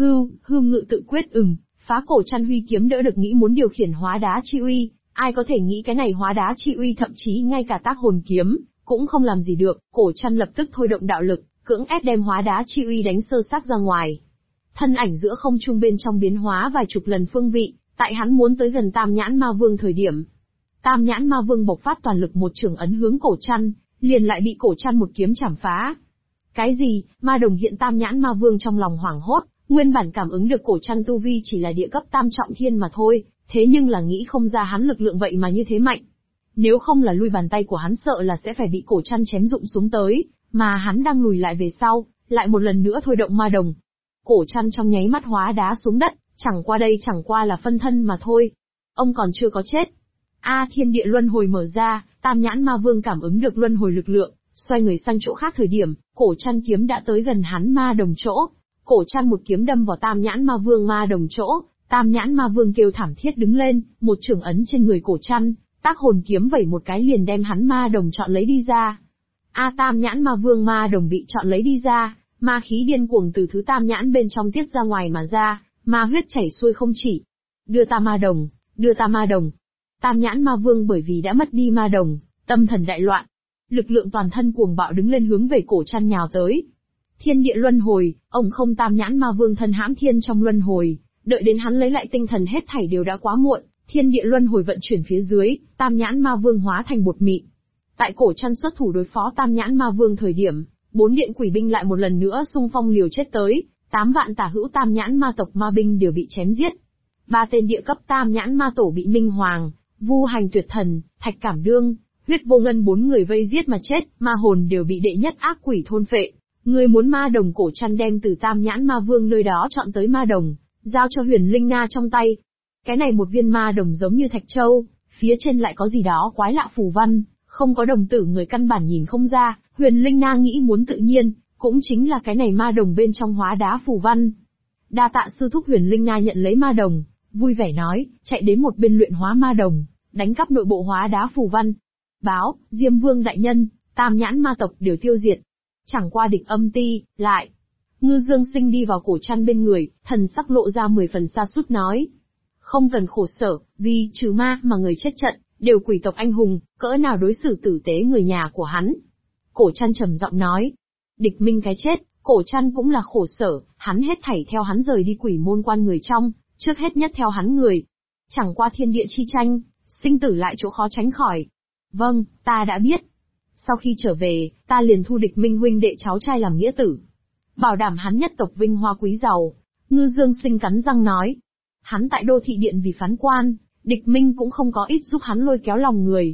Hưu ngự tự quyết phá. Cổ Trăn huy kiếm đỡ được nghĩ muốn điều khiển hóa đá chi uy, ai có thể nghĩ cái này hóa đá chi uy thậm chí ngay cả tác hồn kiếm cũng không làm gì được. Cổ Trăn lập tức thôi động đạo lực, cưỡng ép đem hóa đá chi uy đánh sơ xác ra ngoài. Thân ảnh giữa không trung bên trong biến hóa vài chục lần phương vị, tại hắn muốn tới gần Tam Nhãn Ma Vương thời điểm, Tam Nhãn Ma Vương bộc phát toàn lực một chưởng ấn hướng Cổ Trăn, liền lại bị Cổ Trăn một kiếm chảm phá. Cái gì? Ma đồng hiện? Tam Nhãn Ma Vương trong lòng hoảng hốt, nguyên bản cảm ứng được Cổ Trăn tu vi chỉ là địa cấp tam trọng thiên mà thôi, thế nhưng là nghĩ không ra hắn lực lượng vậy mà như thế mạnh. Nếu không là lui bàn tay của hắn sợ là sẽ phải bị Cổ Trăn chém rụng xuống tới, mà hắn đang lùi lại về sau, lại một lần nữa thôi động ma đồng. Cổ Trăn trong nháy mắt hóa đá xuống đất, chẳng qua đây chẳng qua là phân thân mà thôi. Ông còn chưa có chết. Thiên địa luân hồi mở ra, Tam Nhãn Ma Vương cảm ứng được luân hồi lực lượng, xoay người sang chỗ khác thời điểm, Cổ Trăn kiếm đã tới gần hắn ma đồng chỗ. Cổ Trăn một kiếm đâm vào Tam Nhãn Ma Vương ma đồng chỗ, Tam Nhãn Ma Vương kêu thảm thiết đứng lên, một chưởng ấn trên người Cổ Trăn, tác hồn kiếm vẩy một cái liền đem hắn ma đồng chọn lấy đi ra. Tam Nhãn Ma Vương ma đồng bị chọn lấy đi ra, ma khí điên cuồng từ thứ Tam Nhãn bên trong tiết ra ngoài mà ra, ma huyết chảy xuôi không chỉ. Đưa ta ma đồng, đưa ta ma đồng. Tam Nhãn Ma Vương bởi vì đã mất đi ma đồng, tâm thần đại loạn, lực lượng toàn thân cuồng bạo đứng lên hướng về Cổ Trăn nhào tới. Thiên địa luân hồi, ông không. Tam Nhãn Ma Vương thân hãm thiên trong luân hồi, đợi đến hắn lấy lại tinh thần hết thảy đều đã quá muộn. Thiên địa luân hồi vận chuyển phía dưới, Tam Nhãn Ma Vương hóa thành bột mịn. Tại Cổ Trăn xuất thủ đối phó Tam Nhãn Ma Vương thời điểm, 4 điện quỷ binh lại một lần nữa xung phong liều chết tới, 8 vạn tả hữu Tam Nhãn Ma tộc ma binh đều bị chém giết. 3 tên địa cấp Tam Nhãn Ma tổ bị Minh Hoàng, Vu Hành Tuyệt Thần, Thạch Cảm Đương, Huyết Vô Ngân 4 người vây giết mà chết, ma hồn đều bị đệ nhất ác quỷ thôn phệ. Người muốn ma đồng. Cổ Trăn đem từ Tam Nhãn Ma Vương nơi đó chọn tới ma đồng, giao cho Huyền Linh Na trong tay. Cái này một viên ma đồng giống như thạch châu, phía trên lại có gì đó quái lạ phù văn, không có đồng tử người căn bản nhìn không ra. Huyền Linh Na nghĩ muốn tự nhiên, cũng chính là cái này ma đồng bên trong hóa đá phù văn. Đa tạ sư thúc. Huyền Linh Na nhận lấy ma đồng, vui vẻ nói, chạy đến một bên luyện hóa ma đồng, đánh cắp nội bộ hóa đá phù văn. Báo, Diêm Vương đại nhân, Tam Nhãn ma tộc đều tiêu diệt. Chẳng qua Địch Âm Ti, lại. Ngư Dương Sinh đi vào Cổ Trăn bên người, thần sắc lộ ra 10 phần sa sút nói. Không cần khổ sở, vì trừ ma mà người chết trận, đều quỷ tộc anh hùng, cỡ nào đối xử tử tế người nhà của hắn. Cổ Trăn trầm giọng nói. Địch Minh cái chết, Cổ Trăn cũng là khổ sở, hắn hết thảy theo hắn rời đi Quỷ Môn Quan người trong, trước hết nhất theo hắn người. Chẳng qua thiên địa chi tranh, sinh tử lại chỗ khó tránh khỏi. Vâng, ta đã biết. Sau khi trở về, ta liền thu Địch Minh huynh đệ cháu trai làm nghĩa tử. Bảo đảm hắn nhất tộc vinh hoa quý giàu. Ngư Dương Sinh cắn răng nói. Hắn tại Đô Thị Điện vì phán quan, Địch Minh cũng không có ít giúp hắn lôi kéo lòng người.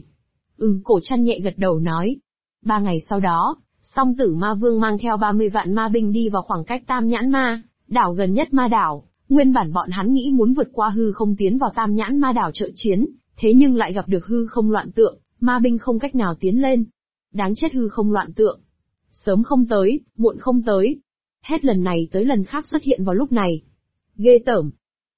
Cổ Trăn nhẹ gật đầu nói. 3 ngày sau đó, Song Tử Ma Vương mang theo 30 vạn ma binh đi vào khoảng cách Tam Nhãn Ma đảo gần nhất ma đảo. Nguyên bản bọn hắn nghĩ muốn vượt qua hư không tiến vào Tam Nhãn Ma đảo trợ chiến, thế nhưng lại gặp được hư không loạn tượng, ma binh không cách nào tiến lên. Đáng chết hư không loạn tượng. Sớm không tới, muộn không tới. Hết lần này tới lần khác xuất hiện vào lúc này. Ghê tởm.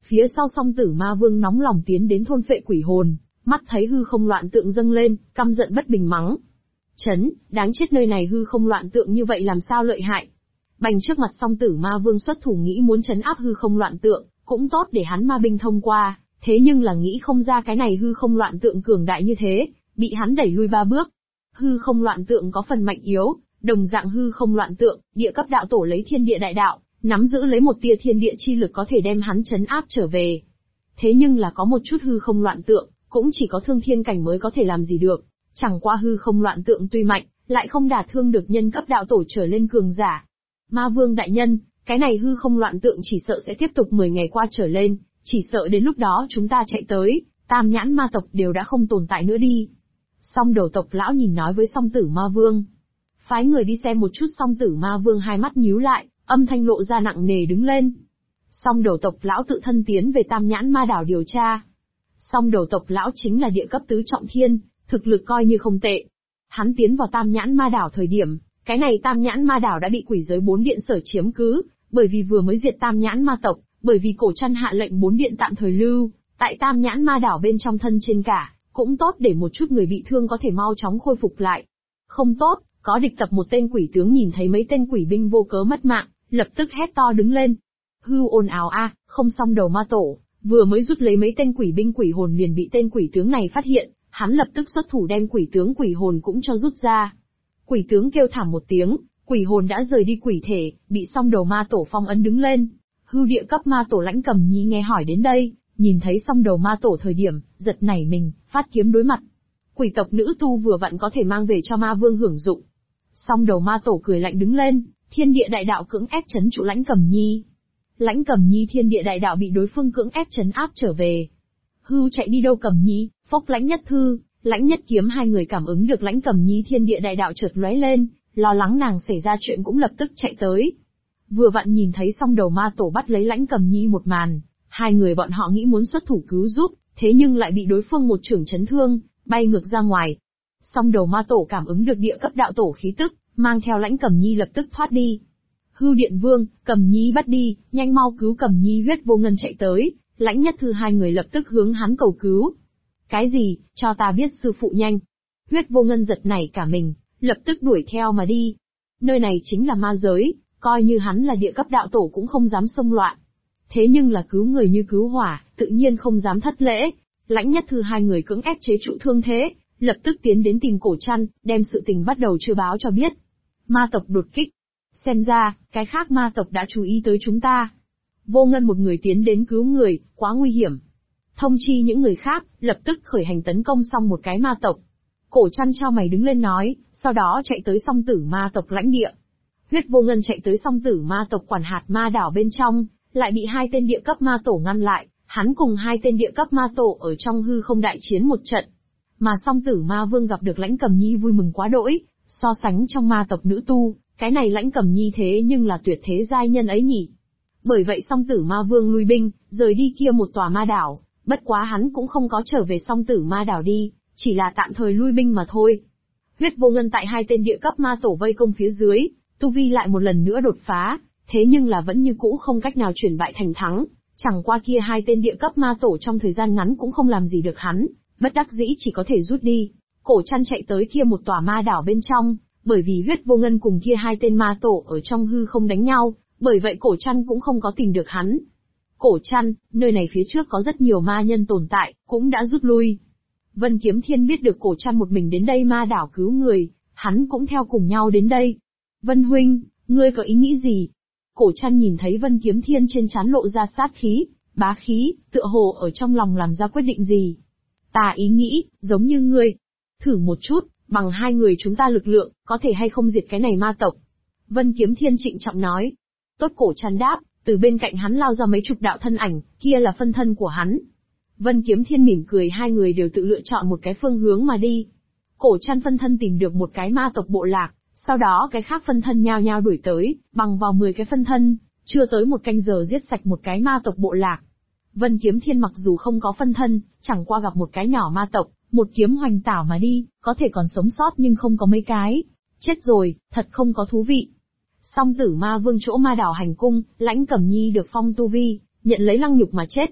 Phía sau Song Tử Ma Vương nóng lòng tiến đến thôn phệ quỷ hồn, mắt thấy hư không loạn tượng dâng lên, căm giận bất bình mắng. Chấn, đáng chết, nơi này hư không loạn tượng như vậy làm sao lợi hại. Bành trước mặt Song Tử Ma Vương xuất thủ nghĩ muốn trấn áp hư không loạn tượng, cũng tốt để hắn ma binh thông qua, thế nhưng là nghĩ không ra cái này hư không loạn tượng cường đại như thế, bị hắn đẩy lui 3 bước. Hư không loạn tượng có phần mạnh yếu, đồng dạng hư không loạn tượng, địa cấp đạo tổ lấy thiên địa đại đạo, nắm giữ lấy một tia thiên địa chi lực có thể đem hắn trấn áp trở về. Thế nhưng là có một chút hư không loạn tượng, cũng chỉ có thương thiên cảnh mới có thể làm gì được, chẳng qua hư không loạn tượng tuy mạnh, lại không đả thương được nhân cấp đạo tổ trở lên cường giả. Ma Vương đại nhân, cái này hư không loạn tượng chỉ sợ sẽ tiếp tục 10 ngày qua trở lên, chỉ sợ đến lúc đó chúng ta chạy tới, Tam Nhãn ma tộc đều đã không tồn tại nữa đi. Song Đầu tộc lão nhìn nói với Song Tử Ma Vương. Phái người đi xem một chút. Song Tử Ma Vương hai mắt nhíu lại, âm thanh lộ ra nặng nề đứng lên. Song Đầu tộc lão tự thân tiến về Tam Nhãn ma đảo điều tra. Song Đầu tộc lão chính là địa cấp tứ trọng thiên, thực lực coi như không tệ. Hắn tiến vào Tam Nhãn ma đảo thời điểm, cái này Tam Nhãn ma đảo đã bị quỷ giới 4 điện sở chiếm cứ, bởi vì vừa mới diệt Tam Nhãn ma tộc, bởi vì cổ trăn hạ lệnh 4 điện tạm thời lưu tại Tam Nhãn ma đảo bên trong thân trên cả, cũng tốt để một chút người bị thương có thể mau chóng khôi phục lại. Không tốt, có địch tập một tên quỷ tướng nhìn thấy mấy tên quỷ binh vô cớ mất mạng, lập tức hét to đứng lên. Hư ồn ào a, không xong đầu ma tổ, vừa mới rút lấy mấy tên quỷ binh quỷ hồn liền bị tên quỷ tướng này phát hiện, hắn lập tức xuất thủ đem quỷ tướng quỷ hồn cũng cho rút ra. Quỷ tướng kêu thảm một tiếng, quỷ hồn đã rời đi quỷ thể, bị Song Đầu ma tổ phong ấn đứng lên. Hư địa cấp ma tổ Lãnh Cầm Nhi nghe hỏi đến đây, nhìn thấy Song Đầu ma tổ thời điểm, giật nảy mình, phát kiếm đối mặt. Quỷ tộc nữ tu vừa vặn có thể mang về cho ma vương hưởng dụng. Song Đầu ma tổ cười lạnh đứng lên, thiên địa đại đạo cưỡng ép trấn trụ Lãnh Cầm Nhi. Lãnh Cầm Nhi thiên địa đại đạo bị đối phương cưỡng ép trấn áp trở về. Hư chạy đi đâu Cầm Nhi, phốc Lãnh Nhất Thư, Lãnh Nhất Kiếm hai người cảm ứng được Lãnh Cầm Nhi thiên địa đại đạo chợt lóe lên, lo lắng nàng xảy ra chuyện cũng lập tức chạy tới. Vừa vặn nhìn thấy Song Đầu ma tổ bắt lấy Lãnh Cầm Nhi một màn, hai người bọn họ nghĩ muốn xuất thủ cứu giúp, thế nhưng lại bị đối phương một chưởng chấn thương, bay ngược ra ngoài. Song Đầu ma tổ cảm ứng được địa cấp đạo tổ khí tức, mang theo Lãnh Cầm Nhi lập tức thoát đi. Hư Điện Vương, Cầm Nhi bắt đi, nhanh mau cứu Cầm Nhi. Huyết Vô Ngân chạy tới, Lãnh Nhất Thư hai người lập tức hướng hắn cầu cứu. Cái gì, cho ta biết sư phụ nhanh. Huyết Vô Ngân giật nảy cả mình, lập tức đuổi theo mà đi. Nơi này chính là ma giới, coi như hắn là địa cấp đạo tổ cũng không dám xông loạn. Thế nhưng là cứu người như cứu hỏa, tự nhiên không dám thất lễ. Lãnh Nhất Thư hai người cưỡng ép chế trụ thương thế, lập tức tiến đến tìm Cổ Trăn, đem sự tình bắt đầu chưa báo cho biết. Ma tộc đột kích. Xem ra, cái khác ma tộc đã chú ý tới chúng ta. Vô Ngân một người tiến đến cứu người, quá nguy hiểm. Thông chi những người khác, lập tức khởi hành tấn công xong một cái ma tộc. Cổ Trăn chau mày đứng lên nói, sau đó chạy tới Song Tử ma tộc lãnh địa. Huyết Vô Ngân chạy tới Song Tử ma tộc quản hạt ma đảo bên trong, lại bị hai tên địa cấp ma tổ ngăn lại, hắn cùng hai tên địa cấp ma tổ ở trong hư không đại chiến một trận. Mà Song Tử ma vương gặp được Lãnh Cầm Nhi vui mừng quá đỗi, so sánh trong ma tộc nữ tu, cái này Lãnh Cầm Nhi thế nhưng là tuyệt thế giai nhân ấy nhỉ. Bởi vậy Song Tử ma vương lui binh, rời đi kia một tòa ma đảo, bất quá hắn cũng không có trở về Song Tử ma đảo đi, chỉ là tạm thời lui binh mà thôi. Huyết Vô Ngân tại hai tên địa cấp ma tổ vây công phía dưới, tu vi lại một lần nữa đột phá, thế nhưng là vẫn như cũ không cách nào chuyển bại thành thắng, chẳng qua kia hai tên địa cấp ma tổ trong thời gian ngắn cũng không làm gì được hắn, bất đắc dĩ chỉ có thể rút đi. Cổ Trăn chạy tới kia một tòa ma đảo bên trong, bởi vì Huyết Vô Ngân cùng kia hai tên ma tổ ở trong hư không đánh nhau, bởi vậy Cổ Trăn cũng không có tìm được hắn. Cổ Trăn, nơi này phía trước có rất nhiều ma nhân tồn tại, cũng đã rút lui. Vân Kiếm Thiên biết được Cổ Trăn một mình đến đây ma đảo cứu người, hắn cũng theo cùng nhau đến đây. Vân huynh, ngươi có ý nghĩ gì? Cổ Trăn nhìn thấy Vân Kiếm Thiên trên trán lộ ra sát khí, bá khí, tựa hồ ở trong lòng làm ra quyết định gì. Ta ý nghĩ, giống như ngươi. Thử một chút, bằng hai người chúng ta lực lượng, có thể hay không diệt cái này ma tộc? Vân Kiếm Thiên trịnh trọng nói. Tốt. Cổ Trăn đáp, từ bên cạnh hắn lao ra mấy chục đạo thân ảnh, kia là phân thân của hắn. Vân Kiếm Thiên mỉm cười, hai người đều tự lựa chọn một cái phương hướng mà đi. Cổ Trăn phân thân tìm được một cái ma tộc bộ lạc, sau đó cái khác phân thân nhao nhao đuổi tới, bằng vào 10 cái phân thân, chưa tới một canh giờ giết sạch một cái ma tộc bộ lạc. Vân Kiếm Thiên mặc dù không có phân thân, chẳng qua gặp một cái nhỏ ma tộc, một kiếm hoành tảo mà đi, có thể còn sống sót nhưng không có mấy cái. Chết rồi, thật không có thú vị. Song Tử ma vương chỗ ma đảo hành cung, Lãnh Cẩm Nhi được phong tu vi, nhận lấy lăng nhục mà chết.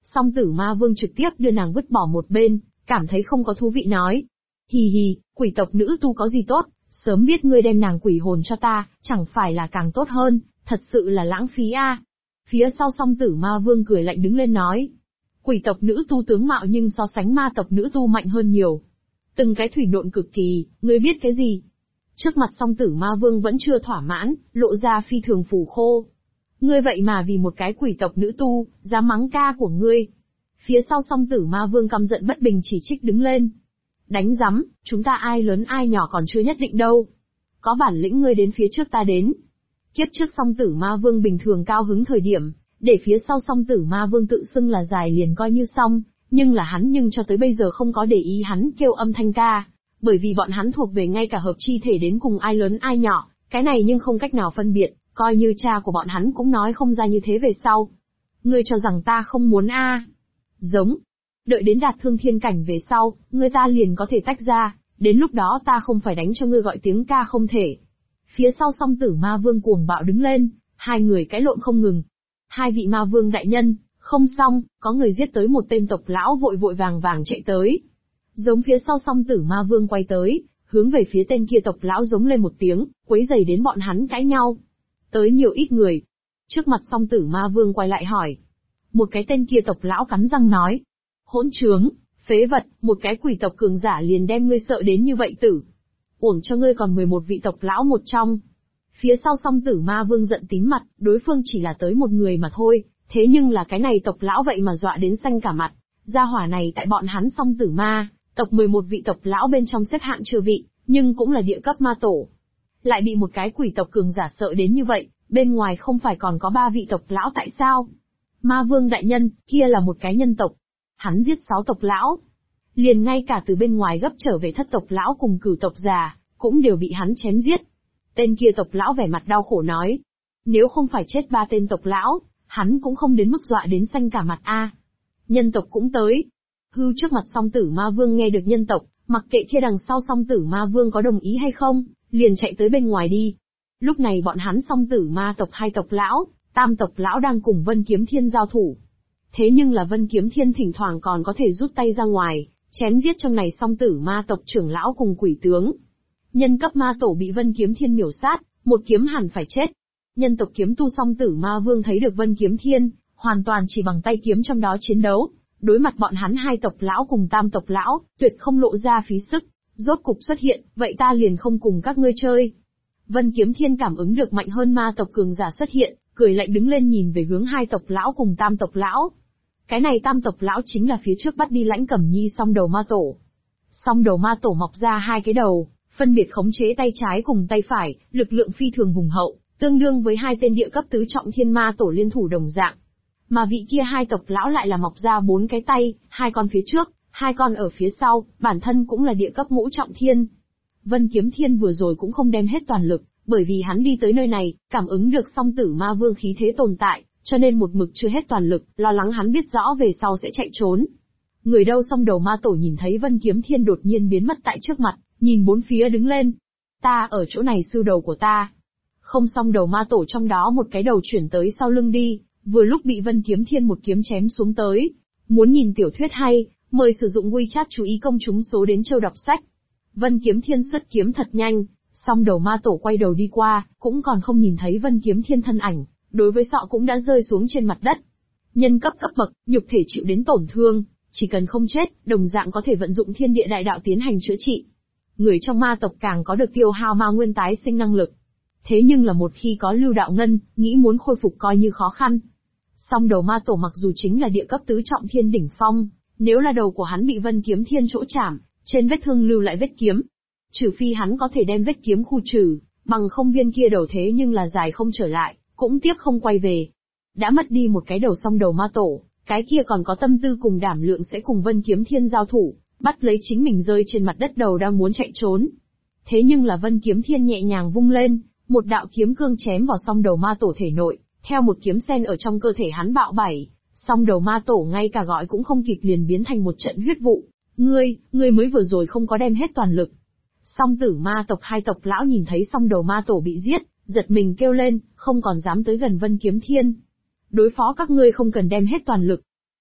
Song Tử Ma Vương trực tiếp đưa nàng vứt bỏ một bên, cảm thấy không có thú vị nói. Hì hì, quỷ tộc nữ tu có gì tốt, sớm biết ngươi đem nàng quỷ hồn cho ta, chẳng phải là càng tốt hơn, thật sự là lãng phí a. Phía sau Song Tử Ma Vương cười lạnh đứng lên nói. Quỷ tộc nữ tu tướng mạo nhưng so sánh ma tộc nữ tu mạnh hơn nhiều. Từng cái thủy độn cực kỳ, ngươi biết cái gì? Trước mặt Song Tử Ma Vương vẫn chưa thỏa mãn, lộ ra phi thường phù khô. Ngươi vậy mà vì một cái quỷ tộc nữ tu, dám mắng ca của ngươi. Phía sau Song Tử Ma Vương căm giận bất bình chỉ trích đứng lên. Đánh rắm, chúng ta ai lớn ai nhỏ còn chưa nhất định đâu. Có bản lĩnh ngươi đến phía trước ta đến. Kiếp trước Song Tử Ma Vương bình thường cao hứng thời điểm, để phía sau Song Tử Ma Vương tự xưng là dài liền coi như xong, nhưng là hắn cho tới bây giờ không có để ý hắn kêu âm thanh ca, bởi vì bọn hắn thuộc về ngay cả hợp chi thể đến cùng ai lớn ai nhỏ, cái này nhưng không cách nào phân biệt, coi như cha của bọn hắn cũng nói không ra như thế về sau. Ngươi cho rằng ta không muốn a? Giống. Đợi đến đạt thương thiên cảnh về sau, ngươi ta liền có thể tách ra, đến lúc đó ta không phải đánh cho ngươi gọi tiếng ca không thể. Phía sau Song Tử Ma Vương cuồng bạo đứng lên, hai người cãi lộn không ngừng. Hai vị ma vương đại nhân, không xong, có người giết tới một tên tộc lão vội vội vàng vàng chạy tới. Giống phía sau Song Tử Ma Vương quay tới, hướng về phía tên kia tộc lão giống lên một tiếng, quấy rầy đến bọn hắn cãi nhau. Tới nhiều ít người. Trước mặt Song Tử Ma Vương quay lại hỏi. Một cái tên kia tộc lão cắn răng nói. Hỗn trướng, phế vật, một cái quỷ tộc cường giả liền đem ngươi sợ đến như vậy tử. Uổng cho ngươi còn 11 vị tộc lão một trong. Phía sau Song Tử Ma Vương giận tím mặt, đối phương chỉ là tới một người mà thôi, thế nhưng là cái này tộc lão vậy mà dọa đến xanh cả mặt. Gia hỏa này tại bọn hắn Song Tử Ma, tộc 11 vị tộc lão bên trong xếp hạng chưa vị, nhưng cũng là địa cấp ma tổ. Lại bị một cái quỷ tộc cường giả sợ đến như vậy, bên ngoài không phải còn có 3 vị tộc lão tại sao? Ma Vương đại nhân, kia là một cái nhân tộc. Hắn giết 6 tộc lão. Liền ngay cả từ bên ngoài gấp trở về thất tộc lão cùng cửu tộc già, cũng đều bị hắn chém giết. Tên kia tộc lão vẻ mặt đau khổ nói. Nếu không phải chết 3 tên tộc lão, hắn cũng không đến mức dọa đến xanh cả mặt a. Nhân tộc cũng tới. Hưu trước mặt Song Tử Ma Vương nghe được nhân tộc, mặc kệ kia đằng sau Song Tử Ma Vương có đồng ý hay không, liền chạy tới bên ngoài đi. Lúc này bọn hắn Song Tử Ma tộc 2 tộc lão, Tam tộc lão đang cùng Vân Kiếm Thiên giao thủ. Thế nhưng là Vân Kiếm Thiên thỉnh thoảng còn có thể rút tay ra ngoài, chém giết trong này Song Tử Ma tộc trưởng lão cùng quỷ tướng. Nhân cấp ma tổ bị Vân Kiếm Thiên miểu sát, một kiếm hẳn phải chết. Nhân tộc kiếm tu Song Tử Ma Vương thấy được Vân Kiếm Thiên, hoàn toàn chỉ bằng tay kiếm trong đó chiến đấu, đối mặt bọn hắn 2 tộc lão cùng Tam tộc lão, tuyệt không lộ ra phí sức, rốt cục xuất hiện, vậy ta liền không cùng các ngươi chơi. Vân Kiếm Thiên cảm ứng được mạnh hơn ma tộc cường giả xuất hiện, cười lạnh đứng lên nhìn về hướng 2 tộc lão cùng Tam tộc lão. Cái này Tam tộc lão chính là phía trước bắt đi Lãnh Cẩm Nhi song đầu ma tổ. Song đầu ma tổ mọc ra 2 cái đầu, phân biệt khống chế tay trái cùng tay phải, lực lượng phi thường hùng hậu, tương đương với 2 tên địa cấp tứ trọng thiên ma tổ liên thủ đồng dạng. Mà vị kia 2 tộc lão lại là mọc ra 4 cái tay, 2 con phía trước, 2 con ở phía sau, bản thân cũng là địa cấp ngũ trọng thiên. Vân Kiếm Thiên vừa rồi cũng không đem hết toàn lực, bởi vì hắn đi tới nơi này, cảm ứng được Song Tử Ma Vương khí thế tồn tại, cho nên một mực chưa hết toàn lực, lo lắng hắn biết rõ về sau sẽ chạy trốn. Người đâu song đầu ma tổ nhìn thấy Vân Kiếm Thiên đột nhiên biến mất tại trước mặt, nhìn bốn phía đứng lên. Ta ở chỗ này sư đầu của ta. Không song đầu ma tổ trong đó một cái đầu chuyển tới sau lưng đi, vừa lúc bị Vân Kiếm Thiên một kiếm chém xuống tới. Muốn nhìn tiểu thuyết hay, mời sử dụng WeChat chú ý công chúng số đến châu đọc sách. Vân Kiếm Thiên xuất kiếm thật nhanh, song đầu ma tổ quay đầu đi qua, cũng còn không nhìn thấy Vân Kiếm Thiên thân ảnh, đối với sọ cũng đã rơi xuống trên mặt đất. Nhân cấp bậc, nhục thể chịu đến tổn thương, chỉ cần không chết, đồng dạng có thể vận dụng thiên địa đại đạo tiến hành chữa trị. Người trong ma tộc càng có được tiêu hao ma nguyên tái sinh năng lực. Thế nhưng là một khi có lưu đạo ngân, nghĩ muốn khôi phục coi như khó khăn. Song đầu ma tổ mặc dù chính là địa cấp tứ trọng thiên đỉnh phong, nếu là đầu của hắn bị Vân Kiếm Thiên chỗ chảm, trên vết thương lưu lại vết kiếm. Trừ phi hắn có thể đem vết kiếm khu trừ, bằng không viên kia đầu thế nhưng là dài không trở lại, cũng tiếc không quay về. Đã mất đi một cái đầu song đầu ma tổ, cái kia còn có tâm tư cùng đảm lượng sẽ cùng Vân Kiếm Thiên giao thủ, bắt lấy chính mình rơi trên mặt đất đầu đang muốn chạy trốn. Thế nhưng là Vân Kiếm Thiên nhẹ nhàng vung lên, một đạo kiếm cương chém vào song đầu ma tổ thể nội, theo một kiếm sen ở trong cơ thể hắn bạo bảy, song đầu ma tổ ngay cả gọi cũng không kịp liền biến thành một trận huyết vụ. Ngươi mới vừa rồi không có đem hết toàn lực. Song tử ma tộc 2 tộc lão nhìn thấy song đầu ma tổ bị giết, giật mình kêu lên, không còn dám tới gần Vân Kiếm Thiên. Đối phó các ngươi không cần đem hết toàn lực.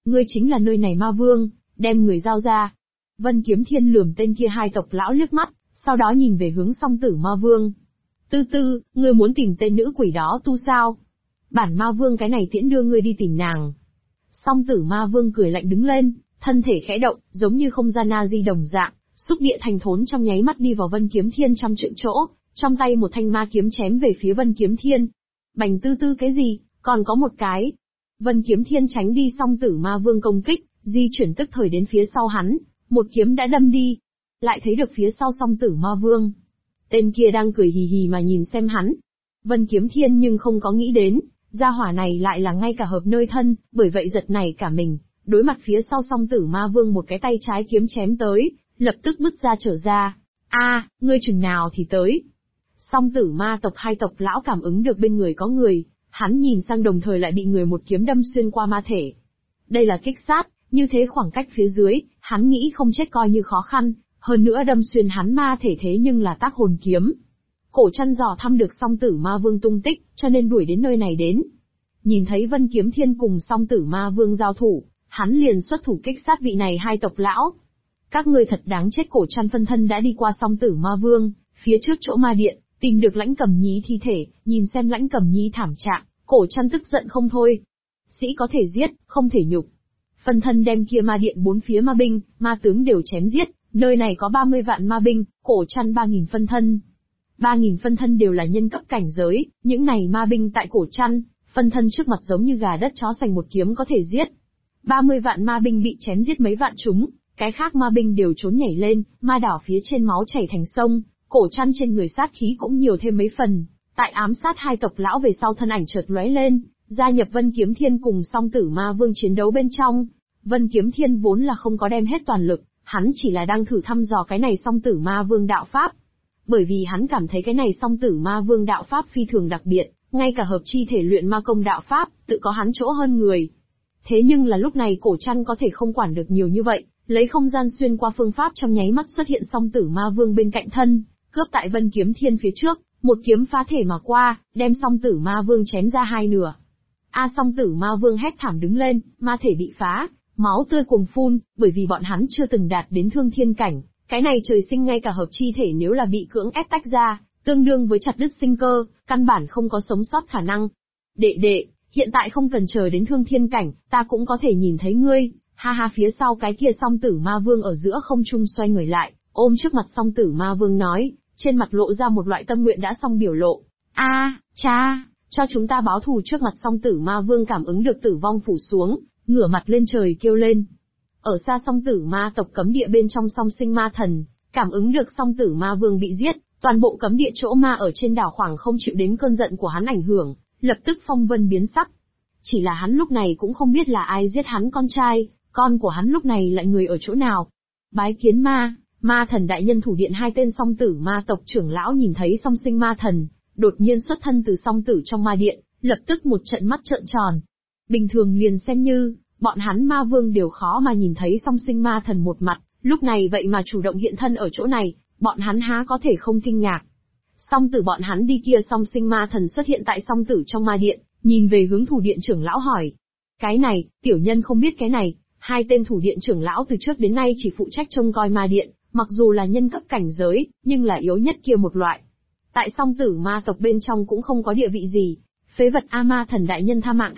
Ngươi chính là nơi này ma vương, đem người giao ra. Vân Kiếm Thiên lườm tên kia hai tộc lão liếc mắt, sau đó nhìn về hướng Song Tử Ma Vương. Tư tư, ngươi muốn tìm tên nữ quỷ đó tu sao? Bản ma vương cái này tiễn đưa ngươi đi tìm nàng. Song Tử Ma Vương cười lạnh đứng lên, thân thể khẽ động, giống như không gian na di đồng dạng, xúc địa thành thốn trong nháy mắt đi vào Vân Kiếm Thiên trăm trượng chỗ, trong tay một thanh ma kiếm chém về phía Vân Kiếm Thiên. Bành tư tư cái gì, còn có một cái. Vân Kiếm Thiên tránh đi Song Tử Ma Vương công kích, di chuyển tức thời đến phía sau hắn, một kiếm đã đâm đi. Lại thấy được phía sau Song Tử Ma Vương. Tên kia đang cười hì hì mà nhìn xem hắn. Vân Kiếm Thiên nhưng không có nghĩ đến, gia hỏa này lại là ngay cả hợp nơi thân, bởi vậy giật nảy cả mình, đối mặt phía sau Song Tử Ma Vương một cái tay trái kiếm chém tới, lập tức bứt ra trở ra. A, ngươi chừng nào thì tới. Song Tử Ma tộc hai tộc lão cảm ứng được bên người có người, hắn nhìn sang đồng thời lại bị người một kiếm đâm xuyên qua ma thể. Đây là kích sát, như thế khoảng cách phía dưới, hắn nghĩ không chết coi như khó khăn, hơn nữa đâm xuyên hắn ma thể thế nhưng là tác hồn kiếm. Cổ Trăn dò thăm được Song Tử Ma Vương tung tích, cho nên đuổi đến nơi này đến. Nhìn thấy Vân Kiếm Thiên cùng Song Tử Ma Vương giao thủ, hắn liền xuất thủ kích sát vị này hai tộc lão. Các ngươi thật đáng chết. Cổ Trăn phân thân đã đi qua Song Tử Ma Vương, phía trước chỗ ma điện, tìm được Lãnh Cẩm Nhi thi thể, nhìn xem Lãnh Cẩm Nhi thảm trạng, Cổ Trăn tức giận không thôi. Sĩ có thể giết, không thể nhục. Phân thân đem kia ma điện bốn phía ma binh, ma tướng đều chém giết, nơi này có 30 vạn ma binh, Cổ Trăn 3.000 phân thân. 3.000 phân thân đều là nhân cấp cảnh giới, những này ma binh tại Cổ Trăn, phân thân trước mặt giống như gà đất chó sành một kiếm có thể giết. 30 vạn ma binh bị chém giết mấy vạn chúng, cái khác ma binh đều trốn nhảy lên, ma đảo phía trên máu chảy thành sông, Cổ Trăn trên người sát khí cũng nhiều thêm mấy phần. Tại ám sát hai tộc lão về sau thân ảnh chợt lóe lên, gia nhập Vân Kiếm Thiên cùng Song Tử Ma Vương chiến đấu bên trong. Vân Kiếm Thiên vốn là không có đem hết toàn lực, hắn chỉ là đang thử thăm dò cái này Song Tử Ma Vương đạo pháp. Bởi vì hắn cảm thấy cái này Song Tử Ma Vương đạo pháp phi thường đặc biệt, ngay cả hợp chi thể luyện ma công đạo pháp, tự có hắn chỗ hơn người. Thế nhưng là lúc này Cổ Trăn có thể không quản được nhiều như vậy, lấy không gian xuyên qua phương pháp trong nháy mắt xuất hiện Song Tử Ma Vương bên cạnh thân, cướp tại Vân Kiếm Thiên phía trước, một kiếm phá thể mà qua, đem Song Tử Ma Vương chém ra hai nửa. Song Tử Ma Vương hét thảm đứng lên, ma thể bị phá, máu tươi cuồng phun, bởi vì bọn hắn chưa từng đạt đến thương thiên cảnh, cái này trời sinh ngay cả hợp chi thể nếu là bị cưỡng ép tách ra, tương đương với chặt đứt sinh cơ, căn bản không có sống sót khả năng. Đệ, hiện tại không cần chờ đến thương thiên cảnh, ta cũng có thể nhìn thấy ngươi. Ha ha, phía sau cái kia Song Tử Ma Vương ở giữa không trung xoay người lại, ôm trước mặt Song Tử Ma Vương nói, trên mặt lộ ra một loại tâm nguyện đã xong biểu lộ. Cha, cho chúng ta báo thù. Trước mặt Song Tử Ma Vương cảm ứng được tử vong phủ xuống, ngửa mặt lên trời kêu lên. Ở xa Song Tử Ma tộc cấm địa bên trong Song Sinh Ma Thần, cảm ứng được Song Tử Ma Vương bị giết, toàn bộ cấm địa chỗ ma ở trên đảo khoảng không chịu đến cơn giận của hắn ảnh hưởng, lập tức phong vân biến sắc. Chỉ là hắn lúc này cũng không biết là ai giết hắn con trai, con của hắn lúc này lại người ở chỗ nào. Bái kiến Ma Thần đại nhân. Thủ điện hai tên Song Tử Ma tộc trưởng lão nhìn thấy Song Sinh Ma Thần, đột nhiên xuất thân từ Song Tử trong ma điện, lập tức một trận mắt trợn tròn. Bình thường liền xem như bọn hắn Ma Vương đều khó mà nhìn thấy Song Sinh Ma Thần một mặt, lúc này vậy mà chủ động hiện thân ở chỗ này, bọn hắn há có thể không kinh ngạc. Song Tử bọn hắn đi kia Song Sinh Ma Thần xuất hiện tại Song Tử trong ma điện, nhìn về hướng thủ điện trưởng lão hỏi. Cái này, tiểu nhân không biết cái này. Hai tên thủ điện trưởng lão từ trước đến nay chỉ phụ trách trông coi ma điện, mặc dù là nhân cấp cảnh giới, nhưng là yếu nhất kia một loại. Tại Song Tử ma tộc bên trong cũng không có địa vị gì. Phế vật Ma Thần đại nhân tha mạng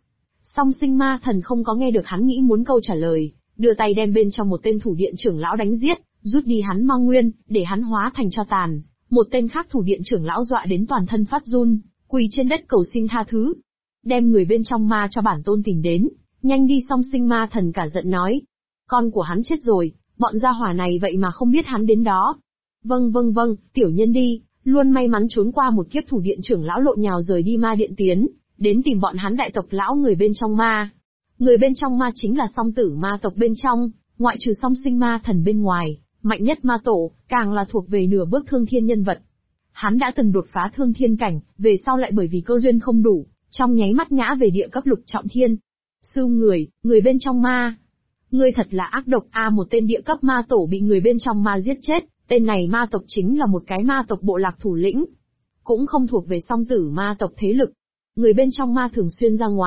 Song Sinh Ma Thần không có nghe được hắn nghĩ muốn câu trả lời, đưa tay đem bên trong một tên thủ điện trưởng lão đánh giết, rút đi hắn ma nguyên, để hắn hóa thành tro tàn. Một tên khác thủ điện trưởng lão dọa đến toàn thân phát run, quỳ trên đất cầu xin tha thứ. Đem người bên trong ma cho bản tôn tìm đến, nhanh đi. Song Sinh Ma Thần cả giận nói. Con của hắn chết rồi, bọn gia hỏa này vậy mà không biết hắn đến đó. Vâng, tiểu nhân đi. Luôn may mắn trốn qua một kiếp. Thủ điện trưởng lão lộn nhào rời đi ma điện tiến đến tìm bọn hắn đại tộc lão người bên trong ma. Người bên trong ma chính là Song Tử ma tộc bên trong, ngoại trừ Song Sinh Ma Thần bên ngoài, mạnh nhất ma tổ, càng là thuộc về nửa bước thương thiên nhân vật. Hắn đã từng đột phá thương thiên cảnh, về sau lại bởi vì cơ duyên không đủ, trong nháy mắt ngã về địa cấp lục trọng thiên. Sư người bên trong ma. Ngươi thật là ác độc một tên địa cấp ma tổ bị người bên trong ma giết chết, tên này ma tộc chính là một cái ma tộc bộ lạc thủ lĩnh. Cũng không thuộc về Song Tử ma tộc thế lực. Người bên trong ma thường xuyên ra ngoài,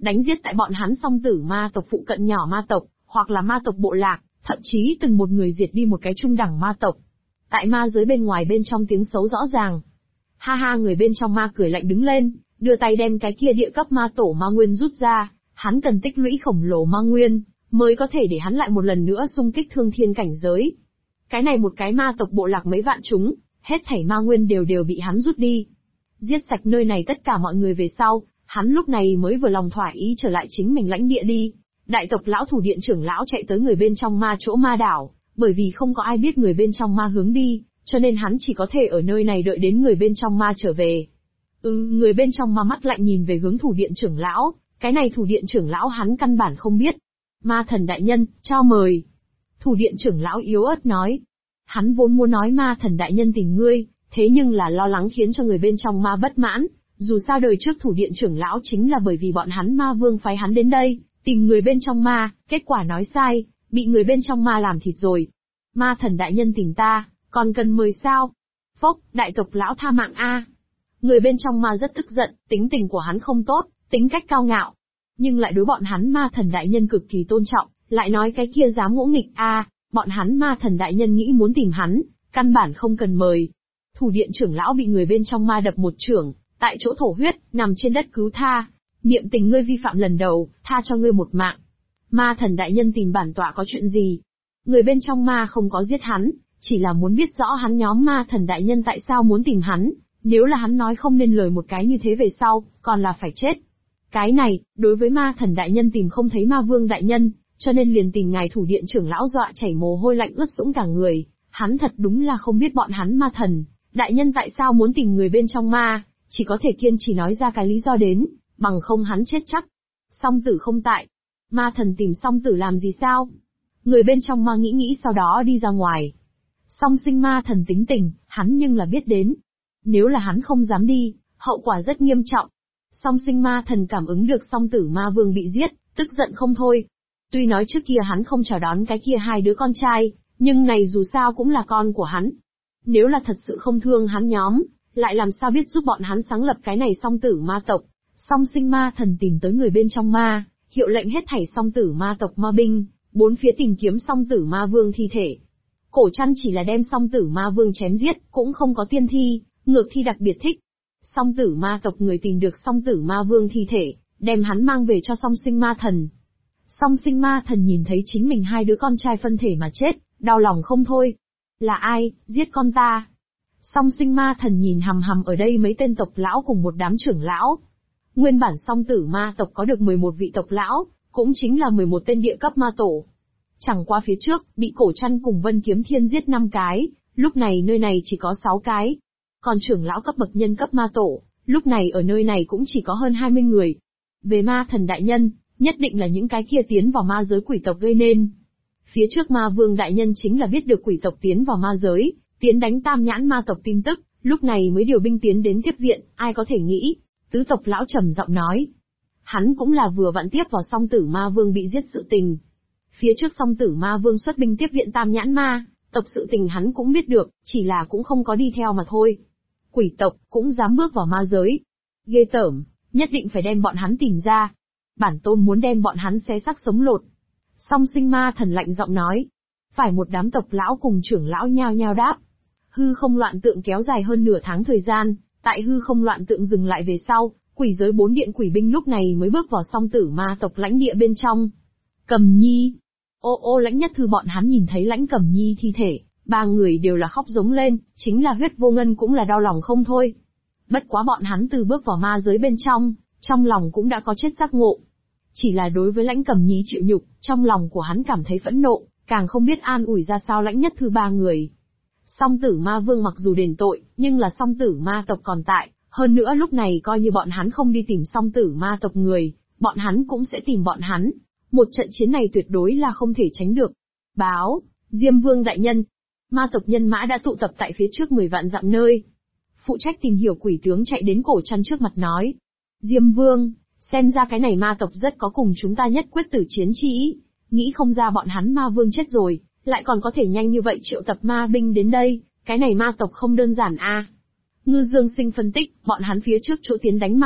đánh giết tại bọn hắn song tử ma tộc phụ cận nhỏ ma tộc, hoặc là ma tộc bộ lạc, thậm chí từng một người diệt đi một cái trung đẳng ma tộc. Tại ma giới bên ngoài bên trong tiếng xấu rõ ràng. Ha ha, người bên trong ma cười lạnh đứng lên, đưa tay đem cái kia địa cấp ma tổ ma nguyên rút ra, hắn cần tích lũy khổng lồ ma nguyên, mới có thể để hắn lại một lần nữa xung kích thương thiên cảnh giới. Cái này một cái ma tộc bộ lạc mấy vạn chúng, hết thảy ma nguyên đều bị hắn rút đi. Giết sạch nơi này tất cả mọi người về sau, hắn lúc này mới vừa lòng thỏa ý trở lại chính mình lãnh địa đi. Đại tộc lão thủ điện trưởng lão chạy tới người bên trong ma chỗ ma đảo, bởi vì không có ai biết người bên trong ma hướng đi, cho nên hắn chỉ có thể ở nơi này đợi đến người bên trong ma trở về. Người bên trong ma mắt lạnh nhìn về hướng thủ điện trưởng lão, cái này thủ điện trưởng lão hắn căn bản không biết. Ma thần đại nhân, cho mời. Thủ điện trưởng lão yếu ớt nói. Hắn vốn muốn nói ma thần đại nhân tìm ngươi, thế nhưng là lo lắng khiến cho người bên trong ma bất mãn, dù sao đời trước thủ điện trưởng lão chính là bởi vì bọn hắn ma vương phái hắn đến đây, tìm người bên trong ma, kết quả nói sai, bị người bên trong ma làm thịt rồi. Ma thần đại nhân tìm ta, còn cần mời sao? Phốc, đại tộc lão tha mạng a. Người bên trong ma rất tức giận, tính tình của hắn không tốt, tính cách cao ngạo, nhưng lại đối bọn hắn ma thần đại nhân cực kỳ tôn trọng, lại nói cái kia dám ngỗ nghịch a, bọn hắn ma thần đại nhân nghĩ muốn tìm hắn, căn bản không cần mời. Thủ điện trưởng lão bị người bên trong ma đập một chưởng, tại chỗ thổ huyết, nằm trên đất cứu tha. Niệm tình ngươi vi phạm lần đầu, tha cho ngươi một mạng. Ma thần đại nhân tìm bản tọa có chuyện gì? Người bên trong ma không có giết hắn, chỉ là muốn biết rõ hắn nhóm ma thần đại nhân tại sao muốn tìm hắn, nếu là hắn nói không nên lời một cái như thế về sau, còn là phải chết. Cái này, đối với ma thần đại nhân tìm không thấy ma vương đại nhân, cho nên liền tìm ngài thủ điện trưởng lão dọa chảy mồ hôi lạnh ướt sũng cả người, hắn thật đúng là không biết bọn hắn ma thần đại nhân tại sao muốn tìm người bên trong ma, chỉ có thể kiên trì nói ra cái lý do đến, bằng không hắn chết chắc. Song tử không tại. Ma thần tìm song tử làm gì sao? Người bên trong ma nghĩ sau đó đi ra ngoài. Song sinh ma thần tính tình, hắn nhưng là biết đến. Nếu là hắn không dám đi, hậu quả rất nghiêm trọng. Song sinh ma thần cảm ứng được song tử ma vương bị giết, tức giận không thôi. Tuy nói trước kia hắn không chào đón cái kia hai đứa con trai, nhưng này dù sao cũng là con của hắn. Nếu là thật sự không thương hắn nhóm, lại làm sao biết giúp bọn hắn sáng lập cái này song tử ma tộc. Song sinh ma thần tìm tới người bên trong ma, hiệu lệnh hết thảy song tử ma tộc ma binh, bốn phía tìm kiếm song tử ma vương thi thể. Cổ Trăn chỉ là đem song tử ma vương chém giết, cũng không có tiên thi, ngược thi đặc biệt thích. Song tử ma tộc người tìm được song tử ma vương thi thể, đem hắn mang về cho song sinh ma thần. Song sinh ma thần nhìn thấy chính mình hai đứa con trai phân thể mà chết, đau lòng không thôi. Là ai, giết con ta? Song sinh ma thần nhìn hằm hằm ở đây mấy tên tộc lão cùng một đám trưởng lão. Nguyên bản song tử ma tộc có được 11 vị tộc lão, cũng chính là 11 tên địa cấp ma tổ. Chẳng qua phía trước, bị Cổ Trăn cùng Vân Kiếm Thiên giết 5 cái, lúc này nơi này chỉ có 6 cái. Còn trưởng lão cấp bậc nhân cấp ma tổ, lúc này ở nơi này cũng chỉ có hơn 20 người. Về ma thần đại nhân, nhất định là những cái kia tiến vào ma giới quỷ tộc gây nên. Phía trước ma vương đại nhân chính là biết được quỷ tộc tiến vào ma giới, tiến đánh tam nhãn ma tộc tin tức, lúc này mới điều binh tiến đến tiếp viện, ai có thể nghĩ. Tứ tộc lão trầm giọng nói. Hắn cũng là vừa vặn tiếp vào song tử ma vương bị giết sự tình. Phía trước song tử ma vương xuất binh tiếp viện tam nhãn ma, tộc sự tình hắn cũng biết được, chỉ là cũng không có đi theo mà thôi. Quỷ tộc, cũng dám bước vào ma giới. Ghê tởm, nhất định phải đem bọn hắn tìm ra. Bản tôn muốn đem bọn hắn xé xác sống lột. Song sinh ma thần lạnh giọng nói. Phải một đám tộc lão cùng trưởng lão nhao nhao đáp. Hư không loạn tượng kéo dài hơn nửa tháng thời gian, tại hư không loạn tượng dừng lại về sau, quỷ giới 4 điện quỷ binh lúc này mới bước vào song tử ma tộc lãnh địa bên trong. Cầm Nhi. Ô lãnh nhất thư bọn hắn nhìn thấy lãnh Cầm Nhi thi thể, 3 người đều là khóc giống lên, chính là huyết vô ngân cũng là đau lòng không thôi. Bất quá bọn hắn từ bước vào ma giới bên trong lòng cũng đã có chết giác ngộ. Chỉ là đối với lãnh Cầm Nhi chịu nhục, trong lòng của hắn cảm thấy phẫn nộ, càng không biết an ủi ra sao lãnh nhất thư 3 người. Song tử ma vương mặc dù đền tội, nhưng là song tử ma tộc còn tại, hơn nữa lúc này coi như bọn hắn không đi tìm song tử ma tộc người, bọn hắn cũng sẽ tìm bọn hắn. Một trận chiến này tuyệt đối là không thể tránh được. Báo, Diêm Vương đại nhân. Ma tộc nhân mã đã tụ tập tại phía trước 10 vạn dặm nơi. Phụ trách tìm hiểu quỷ tướng chạy đến Cổ Trăn trước mặt nói. Diêm Vương, xem ra cái này ma tộc rất có cùng chúng ta nhất quyết tử chiến chi ý. Nghĩ không ra bọn hắn ma vương chết rồi, lại còn có thể nhanh như vậy triệu tập ma binh đến đây, cái này ma tộc không đơn giản a. Ngư Dương Sinh phân tích, bọn hắn phía trước chỗ tiến đánh ma tộc,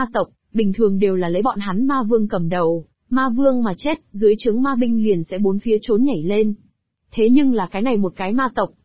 bình thường đều là lấy bọn hắn ma vương cầm đầu, ma vương mà chết, dưới trướng ma binh liền sẽ bốn phía trốn nhảy lên. Thế nhưng là cái này một cái ma tộc,